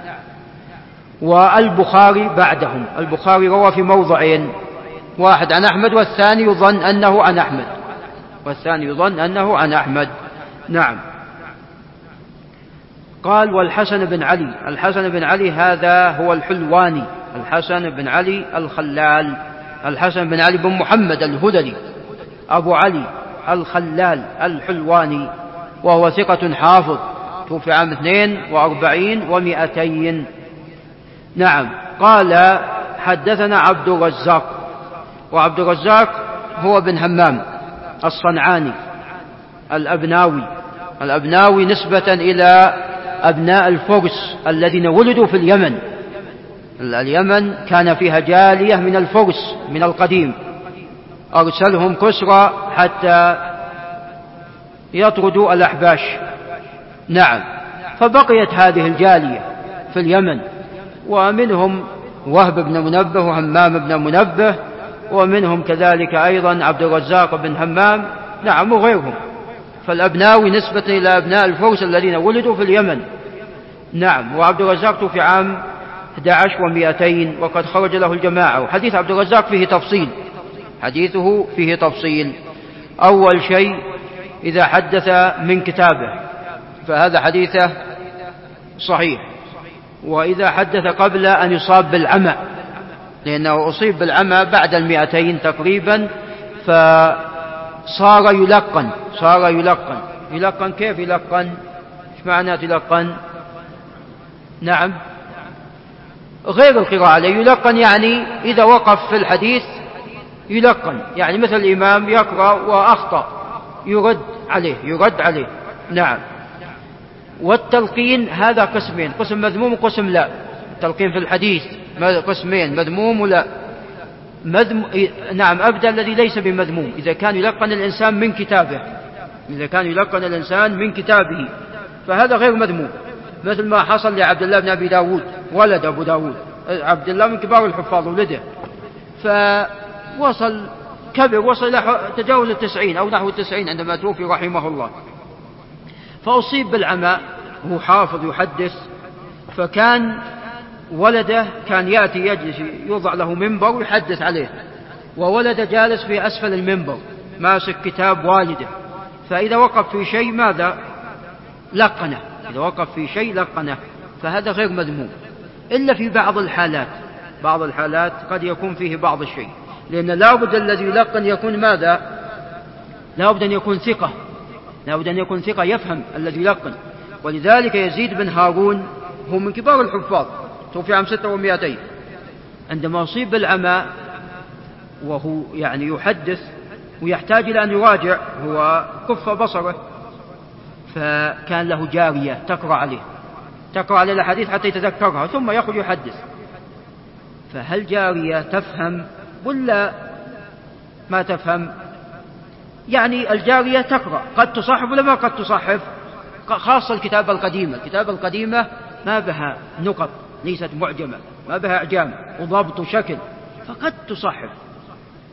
والبخاري بعدهم، البخاري روى في موضعين، واحد عن أحمد والثاني يظن أنه عن أحمد، والثاني يظن أنه عن أحمد. نعم. قال والحسن بن علي، الحسن بن علي هذا هو الحلواني، الحسن بن علي الخلال، الحسن بن علي بن محمد الهذلي أبو علي الخلال الحلواني، وهو ثقة حافظ، توفي عام اثنين وأربعين ومئتين. نعم. قال حدثنا عبد الرزاق، وعبد الرزاق هو بن همام الصنعاني الأبناوي، الأبناوي نسبة إلى أبناء الفرس الذين ولدوا في اليمن. اليمن كان فيها جالية من الفرس من القديم، أرسلهم كسرى حتى يطردوا الأحباش. نعم. فبقيت هذه الجالية في اليمن، ومنهم وهب بن منبه وهمام بن منبه، ومنهم كذلك أيضا عبد الرزاق بن همام. نعم، وغيرهم. فالأبناوي نسبة إلى أبناء الفرس الذين ولدوا في اليمن. نعم. وعبد الرزاق توفي عام أحد عشر ومئتين، وقد خرج له الجماعة. وحديث عبد الرزاق فيه تفصيل، حديثه فيه تفصيل. أول شيء إذا حدث من كتابه فهذا حديثه صحيح، وإذا حدث قبل أن يصاب بالعمى، لأنه أصيب بالعمى بعد المئتين تقريبا، فصار يلقن، صار يلقن. يلقن كيف يلقن؟ إيش معنى يلقن؟ نعم، غير القراءة عليه، يلقن يعني إذا وقف في الحديث يلقن، يعني مثل الإمام يقرأ وأخطأ يرد عليه، يرد عليه. نعم. والتلقين هذا قسمين، قسم مذموم وقسم لا. التلقين في الحديث قسمين، مذموم ولا. مذم... نعم، أبدأ الذي ليس بمذموم، إذا كان يلقن الإنسان من كتابه، إذا كان يلقن الإنسان من كتابه فهذا غير مذموم، مثل ما حصل لعبد الله بن أبي داود، ولد أبو داود، عبد الله من كبار الحفاظ ولده، فوصل كبر، وصل إلى تجاوز التسعين أو نحو التسعين عندما توفي رحمه الله، فأصيب بالعمى، هو حافظ يحدث، فكان ولده كان يأتي يجلس يوضع له منبر ويحدث عليه، وولده جالس في أسفل المنبر ماسك كتاب والده، فإذا وقف في شيء ماذا؟ لقنه، إذا وقف في شيء لقنه، فهذا غير مذموم، إلا في بعض الحالات، بعض الحالات قد يكون فيه بعض الشيء، لأن لا بد الذي يلقن يكون ماذا؟ لا بد أن يكون ثقة، لا بد أن يكون ثقة يفهم الذي يلقن. ولذلك يزيد بن هارون هو من كبار الحفاظ، توفي عام ستة ومئتين، عندما أصيب بالعمى وهو يعني يحدث ويحتاج إلى أن يراجع، هو كف بصره، فكان له جارية تقرأ عليه، تقرأ عليه الحديث حتى يتذكرها ثم يخرج يحدث. فهل جارية تفهم ولا ما تفهم؟ يعني الجارية تقرأ، قد تصحف ولا ما قد تصحف، خاصة الكتابة القديمة، الكتابة القديمة ما بها نقط، ليست معجمة، ما بها إعجام وضبط شكل، فقد تصحف.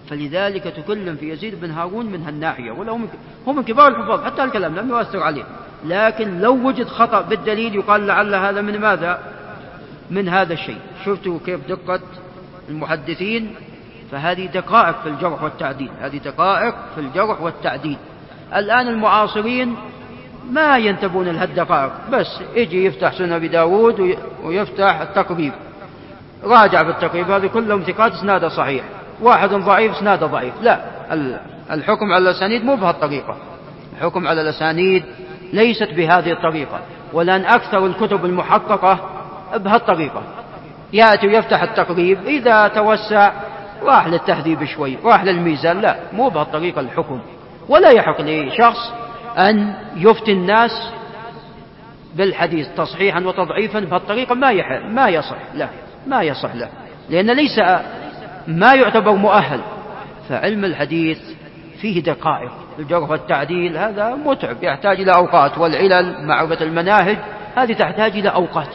فلذلك تكلم في يزيد بن هارون من هالناحية، ولا هو من كبار الحفاظ حتى الكلام لم يؤثر عليه، لكن لو وجد خطأ بالدليل يقال لعل هذا من ماذا؟ من هذا الشيء. شفتوا كيف دقة المحدثين؟ فهذه دقائق في الجرح والتعديل، هذه دقائق في الجرح والتعديل. الآن المعاصرين ما ينتبهون لهالدقائق، بس يجي يفتح سنن أبي داود ويفتح التقريب، راجع بالتقريب هذه كلهم ثقات اسناده صحيح، واحد ضعيف اسناده ضعيف. لا، الحكم على الأسانيد مو بهالطريقة، الحكم على الأسانيد ليست بهذه الطريقة، ولأن أكثر الكتب المحققة بهالطريقة، يأتي ويفتح التقريب، إذا توسع راح للتهذيب شوي، راح للميزان. لا، مو بهالطريقة الحكم. ولا يحق لشخص أن يفتي الناس بالحديث تصحيحا وتضعيفا بهالطريقة، ما يحق، ما يصح له، ما يصح له، لأن ليس ما يعتبر مؤهل. فعلم الحديث فيه دقائق، الجرح والتعديل هذا متعب، يحتاج إلى أوقات، والعلل معرفة المناهج هذه تحتاج إلى أوقات.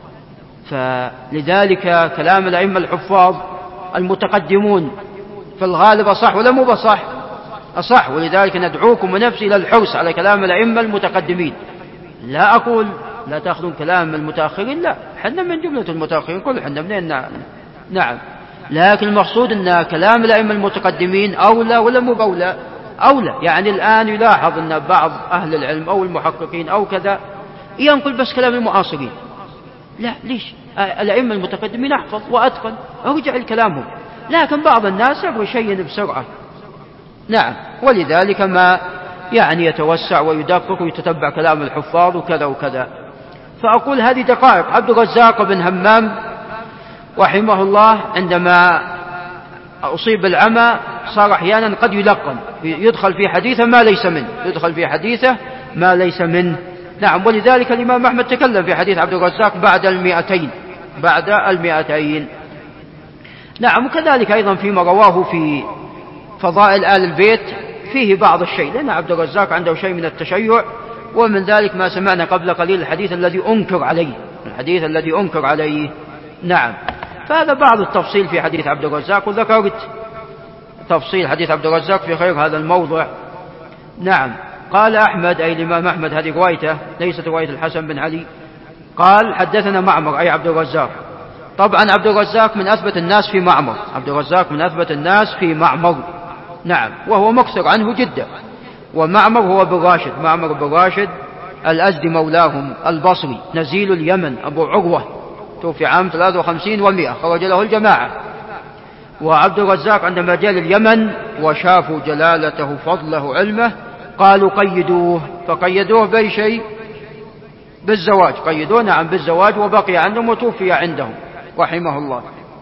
فلذلك كلام الأئمة الحفاظ المتقدمون في الغالب أصح ولا مو بصح؟ أصح. ولذلك ندعوكم ونفسي إلى الحرص على كلام الأئمة المتقدمين. لا أقول لا تأخذون كلام المتأخرين، لا، حنا من جملة المتأخرين، كل حنا منين؟ نعم، لكن المقصود أن كلام الأئمة المتقدمين أولى ولا مو بأولى؟ أولى. يعني الآن يلاحظ أن بعض أهل العلم أو المحققين أو كذا ينقل بس كلام المعاصرين. لا، ليش؟ الأئمة المتقدمين أحفظ وأتقن، أرجع لكلامهم، لكن بعض الناس يبغى شيء بسرعة. نعم، ولذلك ما يعني يتوسع ويدقق ويتتبع كلام الحفاظ وكذا وكذا. فأقول هذه دقائق. عبد الرزاق بن همام رحمه الله عندما أصيب بالعمى صار أحيانا قد يلقن، يدخل في حديثه ما ليس منه، يدخل في حديثه ما ليس منه. نعم، ولذلك الإمام أحمد تكلم في حديث عبد الرزاق بعد المئتين، بعد المئتين. نعم، وكذلك أيضا فيما رواه في فضائل آل البيت فيه بعض الشيء، لأن عبد الرزاق عنده شيء من التشيع، ومن ذلك ما سمعنا قبل قليل الحديث الذي أنكر عليه، الحديث الذي أنكر عليه. نعم، فهذا بعض التفصيل في حديث عبد الرزاق، وذكرت تفصيل حديث عبد الرزاق في خير هذا الموضع. نعم، قال أحمد أي الإمام أحمد، هذه روايته ليست رواية الحسن بن علي، قال حدثنا معمر أي عبد الرزاق. طبعا عبد الرزاق من أثبت الناس في معمر، عبد الرزاق من أثبت الناس في معمر. نعم، وهو مكثر عنه جدا. ومعمر هو بن راشد، معمر بن راشد الأزدي مولاهم البصري نزيل اليمن أبو عروة، توفي عام ثلاثة وخمسين ومئة، خرج له الجماعة. وعبد الرزاق عندما جاء لليمن وشافوا جلالته فضله علمه قالوا قيدوه، فقيدوه بأي شيء؟ بالزواج، قيدوه نعم بالزواج، وبقي عندهم وتوفي عندهم رحمه الله.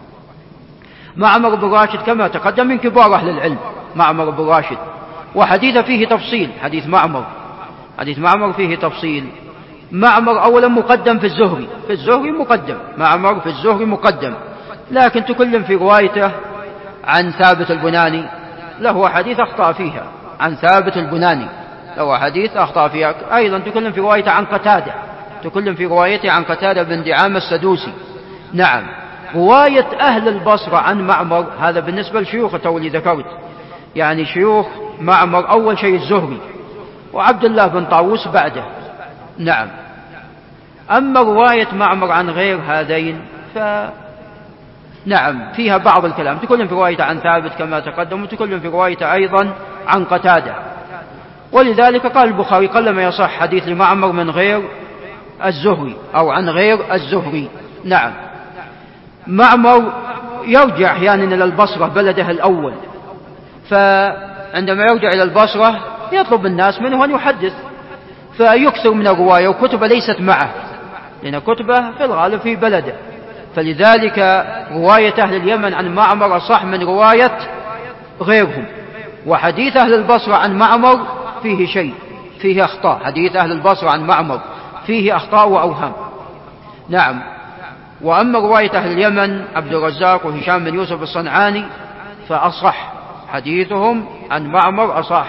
معمر بن راشد كما تقدم من كبار أهل العلم، معمر بن راشد، وحديث فيه تفصيل، حديث معمر، حديث معمر فيه تفصيل. معمر أولا مقدم في الزهري، في الزهري مقدم، معمر في الزهري مقدم، لكن تكلم في روايته عن ثابت البناني، له حديث أخطأ فيها، عن ثابت البناني له حديث أخطأ فيها. أيضا تكلم في روايته عن قتادة، تكلم في روايته عن قتادة بن دعامة السدوسي. نعم، رواية أهل البصرة عن معمر هذا بالنسبة لشيوخ تولي ذكرت، يعني شيوخ معمر أول شيء الزهري وعبد الله بن طاووس بعده. نعم، أما رواية معمر عن غير هذين ف نعم فيها بعض الكلام، تكلم في رواية عن ثابت كما تقدم، وتكلم في رواية أيضا عن قتادة. ولذلك قال البخاري قلما يصح حديث لمعمر من غير الزهري أو عن غير الزهري. نعم، معمر يرجع أحيانا إلى البصرة بلده الأول، فعندما يرجع إلى البصرة يطلب الناس منه أن يحدث، فيكثر من الرواية، وكتبه ليست معه لأن كتبه في الغالب في بلده، فلذلك رواية أهل اليمن عن معمر أصح من رواية غيرهم. وحديث أهل البصرة عن معمر فيه شيء، فيه أخطاء، حديث أهل البصرة عن معمر فيه أخطاء وأوهام. نعم، وأما رواية أهل اليمن عبد الرزاق وهشام بن يوسف الصنعاني فأصح، حديثهم عن معمر أصح.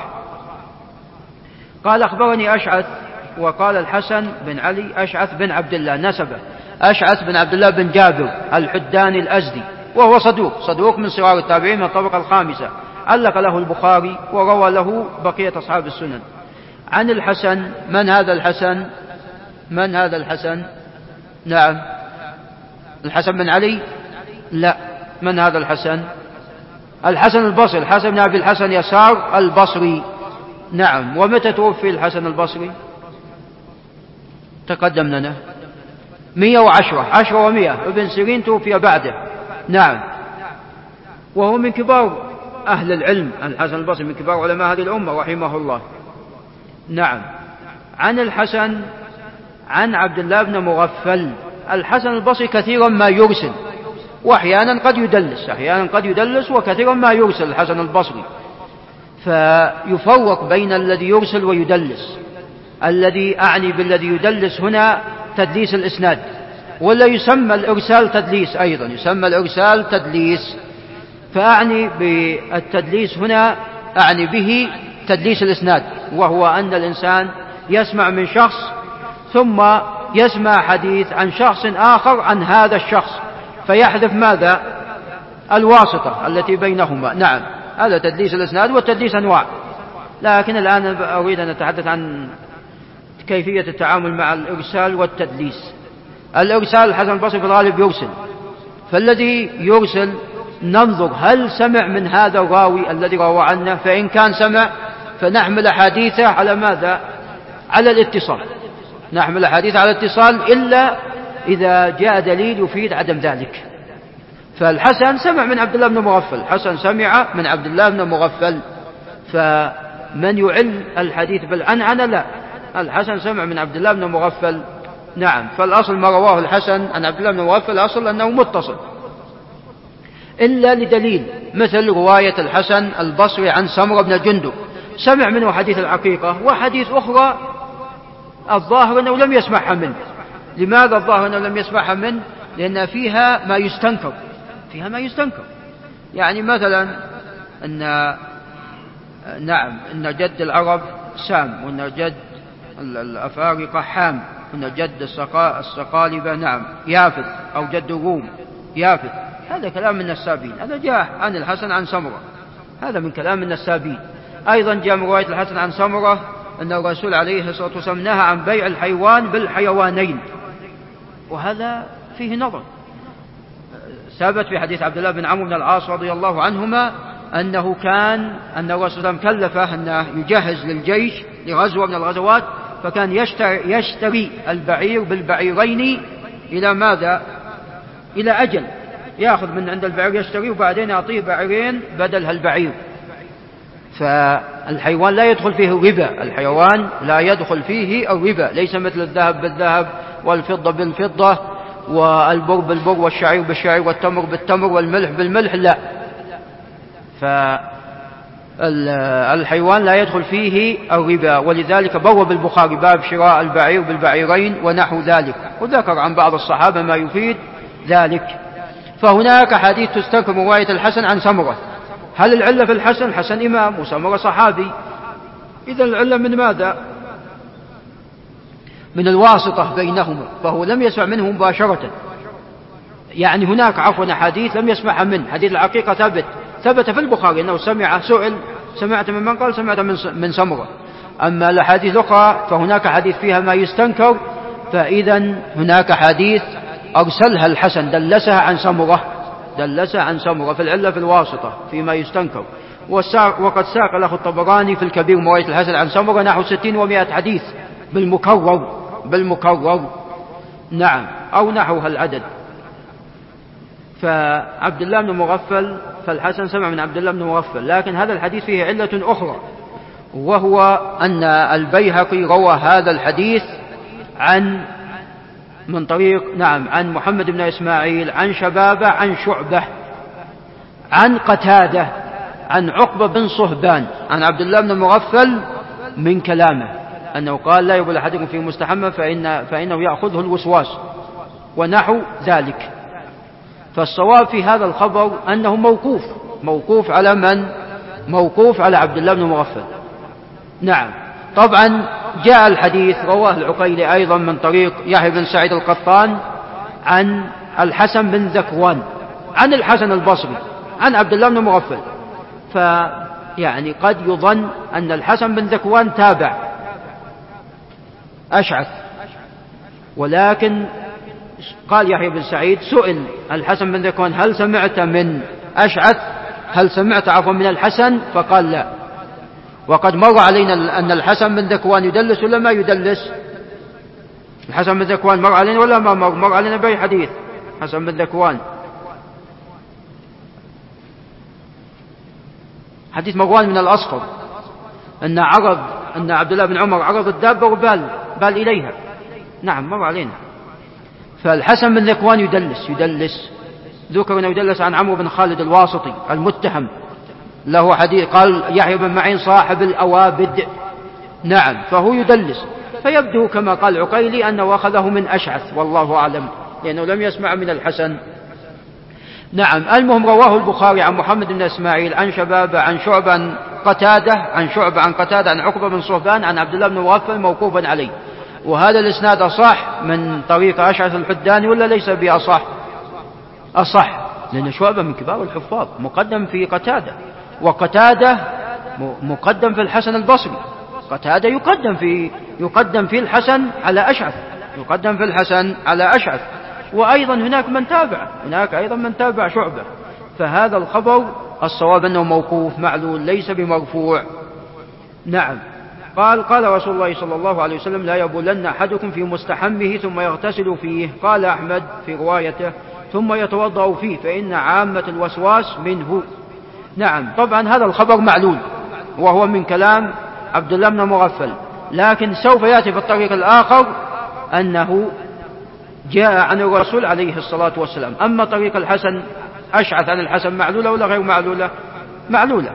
قال أخبرني أشعث، وقال الحسن بن علي أشعث بن عبد الله نسبه، أشعث بن عبد الله بن جابر الحداني الأزدي، وهو صدوق، صدوق من صغار التابعين من الطبقة الخامسة، علق له البخاري وروى له بقية أصحاب السنن. عن الحسن، من هذا الحسن؟ من هذا الحسن؟ نعم، الحسن بن علي؟ لا، من هذا الحسن؟ الحسن البصري، الحسن بن أبي الحسن يسار البصري. نعم. ومتى توفي الحسن البصري؟ تقدم لنا مئة وعشرة، عشرة ومئة. ابن سيرين توفي بعده. نعم. وهو من كبار أهل العلم، الحسن البصري من كبار علماء هذه الأمة رحمه الله. نعم. عن الحسن عن عبد الله بن مغفل. الحسن البصري كثيرا ما يرسل، وأحيانا قد يدلس، أحيانا قد يدلس وكثيرا ما يرسل الحسن البصري. فيفرق بين الذي يرسل ويدلس. الذي أعني بالذي يدلس هنا تدليس الإسناد، ولا يسمى الإرسال تدليس أيضا، يسمى الإرسال تدليس. فأعني بالتدليس هنا أعني به تدليس الإسناد، وهو أن الإنسان يسمع من شخص ثم يسمع حديث عن شخص آخر عن هذا الشخص، فيحذف ماذا؟ الواسطة التي بينهما. نعم، هذا تدليس الإسناد. والتدليس أنواع، لكن الآن أريد أن أتحدث عن كيفية التعامل مع الإرسال والتدليس. الإرسال الحسن البصري في الغالب يرسل، فالذي يرسل ننظر هل سمع من هذا الراوي الذي روى عنه، فإن كان سمع فنحمل حديثه على ماذا؟ على الاتصال، نحمل حديث على الاتصال، إلا إذا جاء دليل يفيد عدم ذلك. فالحسن سمع من عبد الله بن مغفل، حسن سمع من عبد الله بن مغفل، فمن يعل الحديث بالعنعنة؟ لا، الحسن سمع من عبد الله بن مغفل. نعم. فالأصل ما رواه الحسن عن عبد الله بن مغفل الأصل أنه متصل، إلا لدليل، مثل رواية الحسن البصري عن سمرة بن جندب، سمع منه حديث العقيقة وحديث أخرى الظاهر أنه لم يسمعها منه. لماذا الظاهر أنه لم يسمعها منه؟ لأن فيها ما يستنكر، فيها ما يستنكر. يعني مثلا أن نعم أن جد العرب سام، وأن جد الأفارقة حام، وأن جد الصقالبة نعم يافث، أو جد الروم يافث. هذا كلام من النسابين، هذا جاء عن الحسن عن سمرة، هذا من كلام النسابين. أيضا جاء من رواية الحسن عن سمرة أن الرسول عليه الصلاة والسلام نهى عن بيع الحيوان بالحيوانين، وهذا فيه نظر. ثبت في حديث عبد الله بن عمرو بن العاص رضي الله عنهما أنه كان أن الرسول صلى الله عليه وسلم كلفه أنه يجهز للجيش لغزوة من الغزوات، فكان يشتري, يشتري البعير بالبعيرين إلى ماذا؟ إلى أجل، يأخذ من عند البعير يشتري، وبعدين يعطيه بعيرين بدل هالبعير. فالحيوان لا يدخل فيه الربا، الحيوان لا يدخل فيه الربا، ليس مثل الذهب بالذهب والفضة بالفضة والبر بالبر والشعير بالشعير والتمر بالتمر والملح بالملح، لا. فالحيوان لا يدخل فيه الربا، ولذلك بوب البخاري باب شراء البعير بالبعيرين ونحو ذلك، وذكر عن بعض الصحابة ما يفيد ذلك. فهناك حديث تستنكر رواية الحسن عن سمرة. هل العلة في الحسن؟ حسن إمام وسمرة صحابي، إذا العلة من ماذا؟ من الواسطة بينهما، فهو لم يسمع منه مباشرة. يعني هناك عفوا حديث لم يسمعها منه، حديث العقيقة ثبت ثبت في البخاري أنه سمع، سئل سمعت من من؟ قال سمعت من سمرة. أما الحديث الأخرى فهناك حديث فيها ما يستنكر، فإذا هناك حديث أرسلها الحسن دلسها عن سمرة، دلسها عن سمرة، في العلة في الواسطة فيما يستنكر. وقد ساق له الطبراني في الكبير رواية الحسن عن سمرة نحو ستين ومائة حديث بالمكرر بالمكرر نعم، أو نحو هالعدد. فعبد الله بن مغفل، فالحسن سمع من عبد الله بن مغفل، لكن هذا الحديث فيه علة أخرى، وهو أن البيهقي روى هذا الحديث عن من طريق نعم عن محمد بن إسماعيل عن شبابة عن شعبة عن قتادة عن عقبة بن صهبان عن عبد الله بن المغفل من كلامه أنه قال: لا يبول أحدكم في مستحمى فإن فإنه يأخذه الوسواس ونحو ذلك. فالصواب في هذا الخبر أنه موقوف، موقوف على من؟ موقوف على عبد الله بن المغفل. نعم. طبعا جاء الحديث رواه العقيلي أيضا من طريق يحيى بن سعيد القطان عن الحسن بن ذكوان عن الحسن البصري عن عبد الله بن مغفل، فيعني قد يظن أن الحسن بن ذكوان تابع أشعث، ولكن قال يحيى بن سعيد سئل الحسن بن ذكوان هل سمعت من أشعث هل سمعت عفوا من الحسن؟ فقال لا. وقد مر علينا أن الحسن بن ذكوان يدلس ولا ما يدلس؟ الحسن بن ذكوان مر علينا ولا ما مر؟ مر علينا بأي حديث حسن بن ذكوان؟ حديث مروان من الأصفر أن عرض أن عبد الله بن عمر عرض الدابة وبال بال إليها. نعم مر علينا. فالحسن بن ذكوان يدلس يدلس ذكر أنه يدلس عن عمرو بن خالد الواسطي المتهم له حديث، قال يحيى بن معين صاحب الأوابد. نعم فهو يدلس، فيبدو كما قال عقيلي أنه أخذه من أشعث والله أعلم لأنه لم يسمع من الحسن. نعم المهم رواه البخاري عن محمد بن إسماعيل عن شبابة عن شعبة عن قتادة عن شعبة عن قتادة عن عقبة بن صهبان عن عبد الله بن مغفل موقوفا عليه. وهذا الإسناد أصح من طريق أشعث الحداني ولا ليس بأصح؟ أصح، لأن شعبة من كبار الحفاظ مقدم في قتادة، وقتادة مقدم في الحسن البصري. قتادة يقدم في يقدم في الحسن على أشعث يقدم في الحسن على أشعث. وأيضا هناك من تابع هناك أيضا من تابع شعبة. فهذا الخبر الصواب أنه موقوف معلول ليس بمرفوع. نعم قال قال رسول الله صلى الله عليه وسلم لا يبولن أحدكم في مستحمه ثم يغتسل فيه. قال أحمد في روايته ثم يتوضأ فيه فإن عامة الوسواس منه. نعم طبعا هذا الخبر معلول وهو من كلام عبد الله بن مغفل، لكن سوف يأتي في الطريق الآخر أنه جاء عن الرسول عليه الصلاة والسلام. أما طريق الحسن أشعث عن الحسن معلولة ولا غير معلولة؟ معلولة.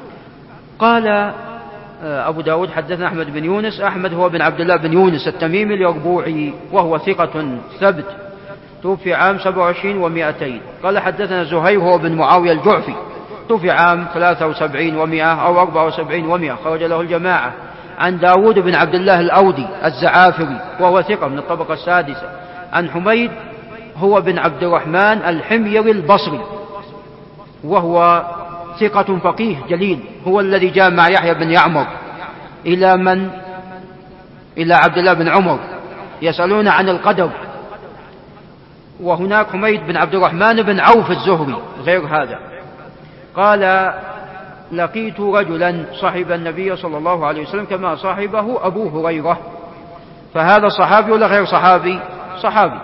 قال أبو داود حدثنا أحمد بن يونس. أحمد هو بن عبد الله بن يونس التميمي اليربوعي وهو ثقة ثبت توفي عام سبع وعشرين ومائتين. قال حدثنا زهير هو بن معاوية الجعفي توفي عام ثلاثة وسبعين ومائة أو أربعة وسبعين ومائة خرج له الجماعة. عن داود بن عبد الله الأودي الزعافري وهو ثقة من الطبقة السادسة. عن حميد هو بن عبد الرحمن الحميري البصري وهو ثقة فقيه جليل، هو الذي جاء مع يحيى بن يعمر إلى من؟ إلى عبد الله بن عمر يسألون عن القدر. وهناك حميد بن عبد الرحمن بن عوف الزهري غير هذا. قال لقيت رجلا صاحب النبي صلى الله عليه وسلم كما صاحبه أبو هريرة. فهذا صحابي ولا غير صحابي؟ صحابي.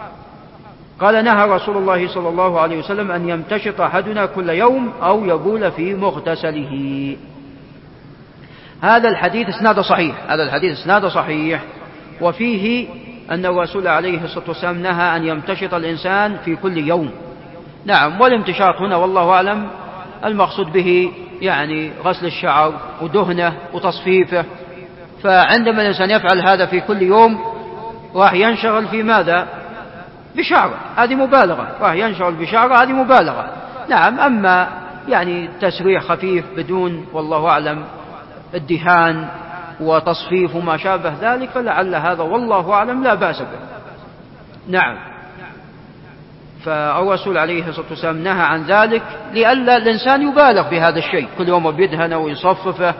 قال نهى رسول الله صلى الله عليه وسلم أن يمتشط أحدنا كل يوم أو يبول في مغتسله. هذا الحديث اسناد صحيح هذا الحديث اسناد صحيح وفيه أن الرسول عليه الصلاة والسلام نهى أن يمتشط الإنسان في كل يوم. نعم والامتشاط هنا والله أعلم المقصود به يعني غسل الشعر ودهنه وتصفيفه. فعندما الإنسان يفعل هذا في كل يوم راح ينشغل في ماذا؟ بشعره، هذه مبالغة. راح ينشغل بشعره، هذه مبالغة. نعم أما يعني تسريح خفيف بدون والله أعلم الدهان وتصفيف وما شابه ذلك فلعل هذا والله أعلم لا بأس به. نعم فالرسول عليه الصلاة والسلام نهى عن ذلك لئلا الإنسان يبالغ بهذا الشيء كل يوم بيدهنه ويصففه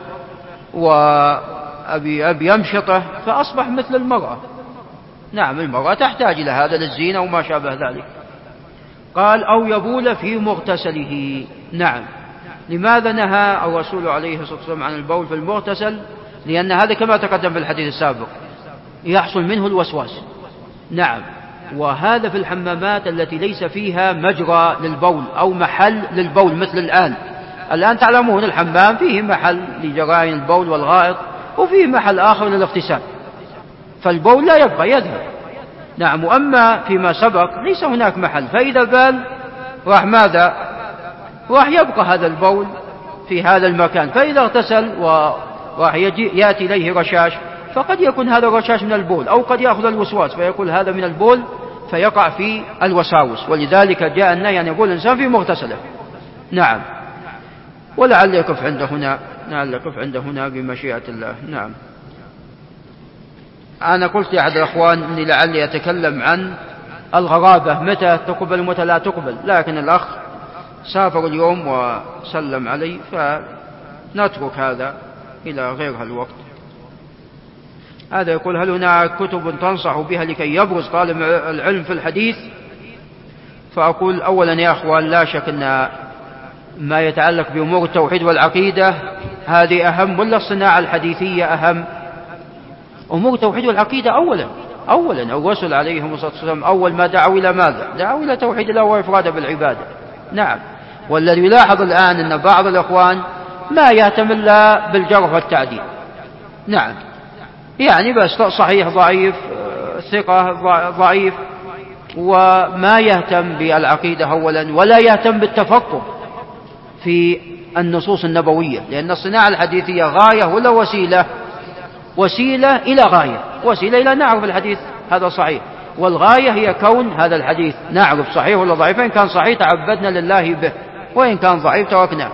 وأبي أبي يمشطه فأصبح مثل المرأة. نعم المرأة تحتاج إلى هذا للزينة وما شابه ذلك. قال أو يبول في مغتسله. نعم لماذا نهى الرسول عليه الصلاة والسلام عن البول في المغتسل؟ لأن هذا كما تقدم في الحديث السابق يحصل منه الوسواس. نعم وهذا في الحمامات التي ليس فيها مجرى للبول أو محل للبول مثل الآن. الآن تعلمون الحمام فيه محل لجرائم البول والغائط وفيه محل آخر للاغتسال، فالبول لا يبقى يذهب. نعم وأما فيما سبق ليس هناك محل، فإذا بال راح ماذا؟ راح يبقى هذا البول في هذا المكان. فإذا اغتسل وراح يأتي إليه رشاش فقد يكون هذا الرشاش من البول أو قد يأخذ الوسواس فيقول هذا من البول فيقع في الوساوس. ولذلك جاء النهي أن يقول الإنسان في مغتسله. نعم ولعل يقف عند هنا لعل يقف عند هنا بمشيئة الله. نعم أنا قلت لأحد الأخوان أني لعلي أتكلم عن الغرابة متى تقبل ومتى لا تقبل، لكن الأخ سافر اليوم وسلم علي، فنترك هذا إلى غير هالوقت. هذا يقول: هل هناك كتب تنصح بها لكي يبرز طالب العلم في الحديث؟ فأقول أولا يا أخوان، لا شك أن ما يتعلق بأمور التوحيد والعقيدة هذه أهم، ولا الصناعة الحديثية أهم؟ أمور التوحيد والعقيدة أولا. أولا الرسول عليه الصلاة والسلام أول ما دعوا إلى ماذا؟ دعوا إلى توحيد الله وإفراده بالعبادة. نعم. والذي يلاحظ الآن أن بعض الإخوان ما يهتم إلا بالجرح والتعديل. نعم، يعني بس صحيح ضعيف، ثقة ضعيف، وما يهتم بالعقيدة أولا، ولا يهتم بالتفقه في النصوص النبوية، لأن الصناعة الحديثية غاية ولا وسيلة؟ وسيلة إلى غاية، وسيلة إلى نعرف الحديث هذا صحيح، والغاية هي كون هذا الحديث نعرف صحيح ولا ضعيف. إن كان صحيح تعبدنا لله به، وإن كان ضعيف تركناه.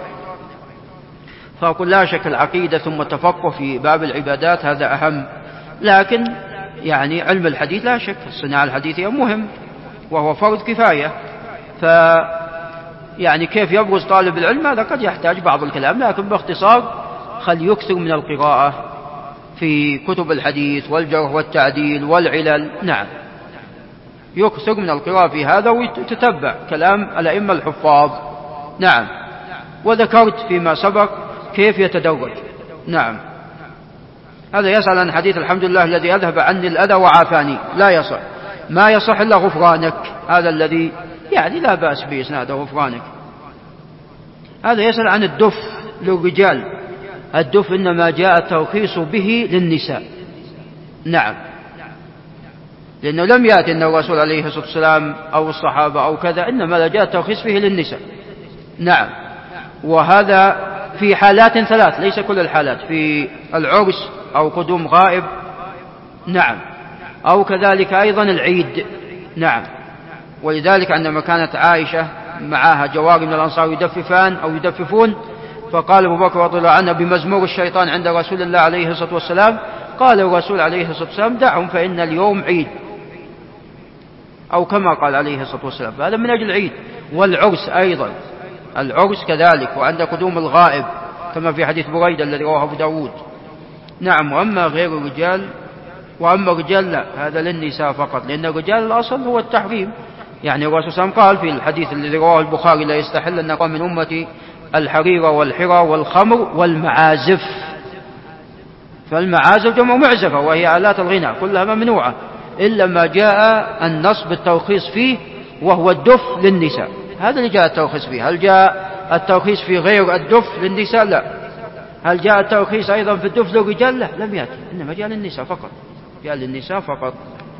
فأقول لا شك العقيدة ثم التفقه في باب العبادات هذا أهم، لكن يعني علم الحديث لا شك الصناعة الحديثية مهم وهو فرض كفاية. ف يعني كيف يبرز طالب العلم هذا قد يحتاج بعض الكلام، لكن باختصار خل يكثر من القراءة في كتب الحديث والجرح والتعديل والعلل. نعم، يكثر من القراءة في هذا ويتتبع كلام الأئمة الحفاظ. نعم. وذكرت فيما سبق كيف يتدرج. نعم. هذا يسأل عن حديث الحمد لله الذي أذهب عني الأذى وعافاني. لا يصح، ما يصح إلا غفرانك، هذا الذي يعني لا بأس به إسناده غفرانك. هذا يسأل عن الدف للرجال. الدف إنما جاء الترخيص به للنساء. نعم، لأنه لم يأتي أن الرسول عليه الصلاة والسلام أو الصحابة أو كذا، إنما جاء الترخيص به للنساء. نعم. وهذا في حالات ثلاث، ليس كل الحالات، في العرس أو قدوم غائب. نعم. أو كذلك أيضا العيد. نعم. ولذلك عندما كانت عائشة معها جواري من الأنصار يدففان أو يدففون، فقال أبو بكر رضي الله عنه بمزمور الشيطان عند رسول الله عليه الصلاة والسلام، قال الرسول عليه الصلاة والسلام دعهم فإن اليوم عيد، أو كما قال عليه الصلاة والسلام، فهذا من أجل العيد. والعرس أيضا، العرس كذلك، وعند قدوم الغائب كما في حديث بريدة الذي رواه أبو داود. نعم. وأما غير الرجال، وأما الرجال لا، هذا للنساء فقط، لأن الرجال الأصل هو التحريم. يعني الرسول صلى الله عليه وسلم قال في الحديث الذي رواه البخاري: لا يستحل أن يقام من أمتي الحرير والحرى والخمر والمعازف. فالمعازف جمع معزفة، وهي آلات الغناء، كلها ممنوعة إلا ما جاء النص بالترخيص فيه، وهو الدف للنساء. هذا اللي جاء الترخيص فيه. هل جاء الترخيص في غير الدف للنساء؟ لا. هل جاء الترخيص أيضا في الدف للرجال؟ لا، لم يأتي، إنما جاء للنساء فقط، جاء للنساء فقط.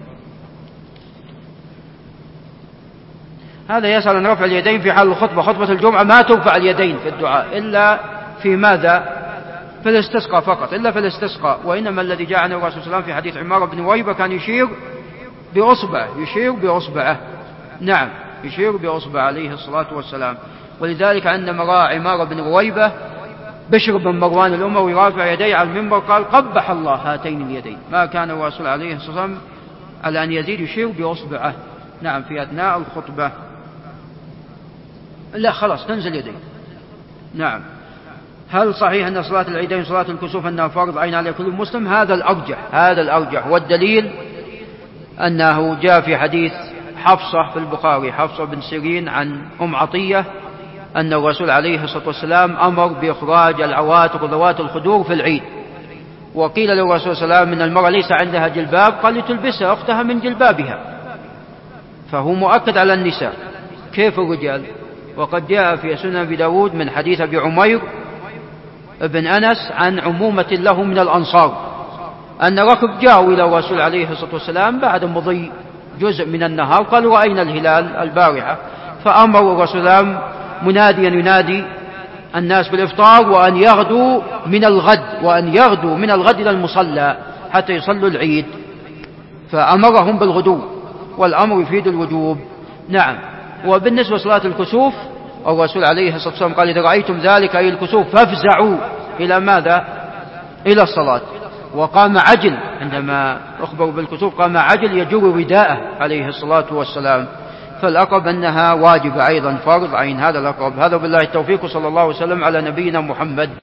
هذا يسأل عن رفع اليدين في حال الخطبة. خطبة الجمعة ما ترفع اليدين في الدعاء إلا في ماذا؟ في الاستسقاء فقط، إلا في الاستسقاء. وإنما الذي جاء عن الرسول صلى الله عليه وسلم في حديث عمار بن رويبة كان يشير بأصبعه، يشير بأصبعه. نعم، يشير بأصبعه عليه الصلاة والسلام. ولذلك عندما رأى عمار بن رويبة بشر بن مروان الأموي رافع يديه على المنبر قال: قبح الله هاتين اليدين. ما كان الرسول عليه الصلاة والسلام على أن يزيد يشير بأصبعه. نعم، في أثناء الخطبة. لا، خلاص تنزل يديه. نعم. هل صحيح أن صلاة العيدين صلاة الكسوف أنها فرض عين على كل مسلم؟ هذا الأرجح، هذا الأرجح. والدليل أنه جاء في حديث حفصة في البخاري، حفصة بن سيرين عن أم عطية، أن الرسول عليه الصلاة والسلام أمر بإخراج العواتق ذوات الخدور في العيد. وقيل للرسول صلى الله عليه وسلم من المرأة ليس عندها جلباب، قال لتلبسها أختها من جلبابها، فهو مؤكد على النساء. كيف الرجال؟ وقد جاء في سنن أبي داود من حديث أبي عمير ابن أنس عن عمومة له من الأنصار أن ركب جاءوا إلى الرسول عليه الصلاة والسلام بعد مضي جزء من النهار، قالوا رأينا الهلال البارحة، فأمر الرسول مناديا ينادي الناس بالإفطار وأن يغدوا من الغد، وأن يغدوا من الغد إلى المصلى حتى يصلوا العيد، فأمرهم بالغدو، والأمر يفيد الوجوب. نعم. وبالنسبة لصلاة الكسوف الرسول عليه الصلاة والسلام قال: إذا رأيتم ذلك أي الكسوف فافزعوا إلى ماذا؟ إلى الصلاة. وقام عجل، عندما أخبروا بالكسوف قام عجل يجر رداءه عليه الصلاة والسلام. فالأقرب أنها واجبة أيضا فرض عين، هذا الأقرب. هذا بالله التوفيق، صلى الله وسلم على نبينا محمد.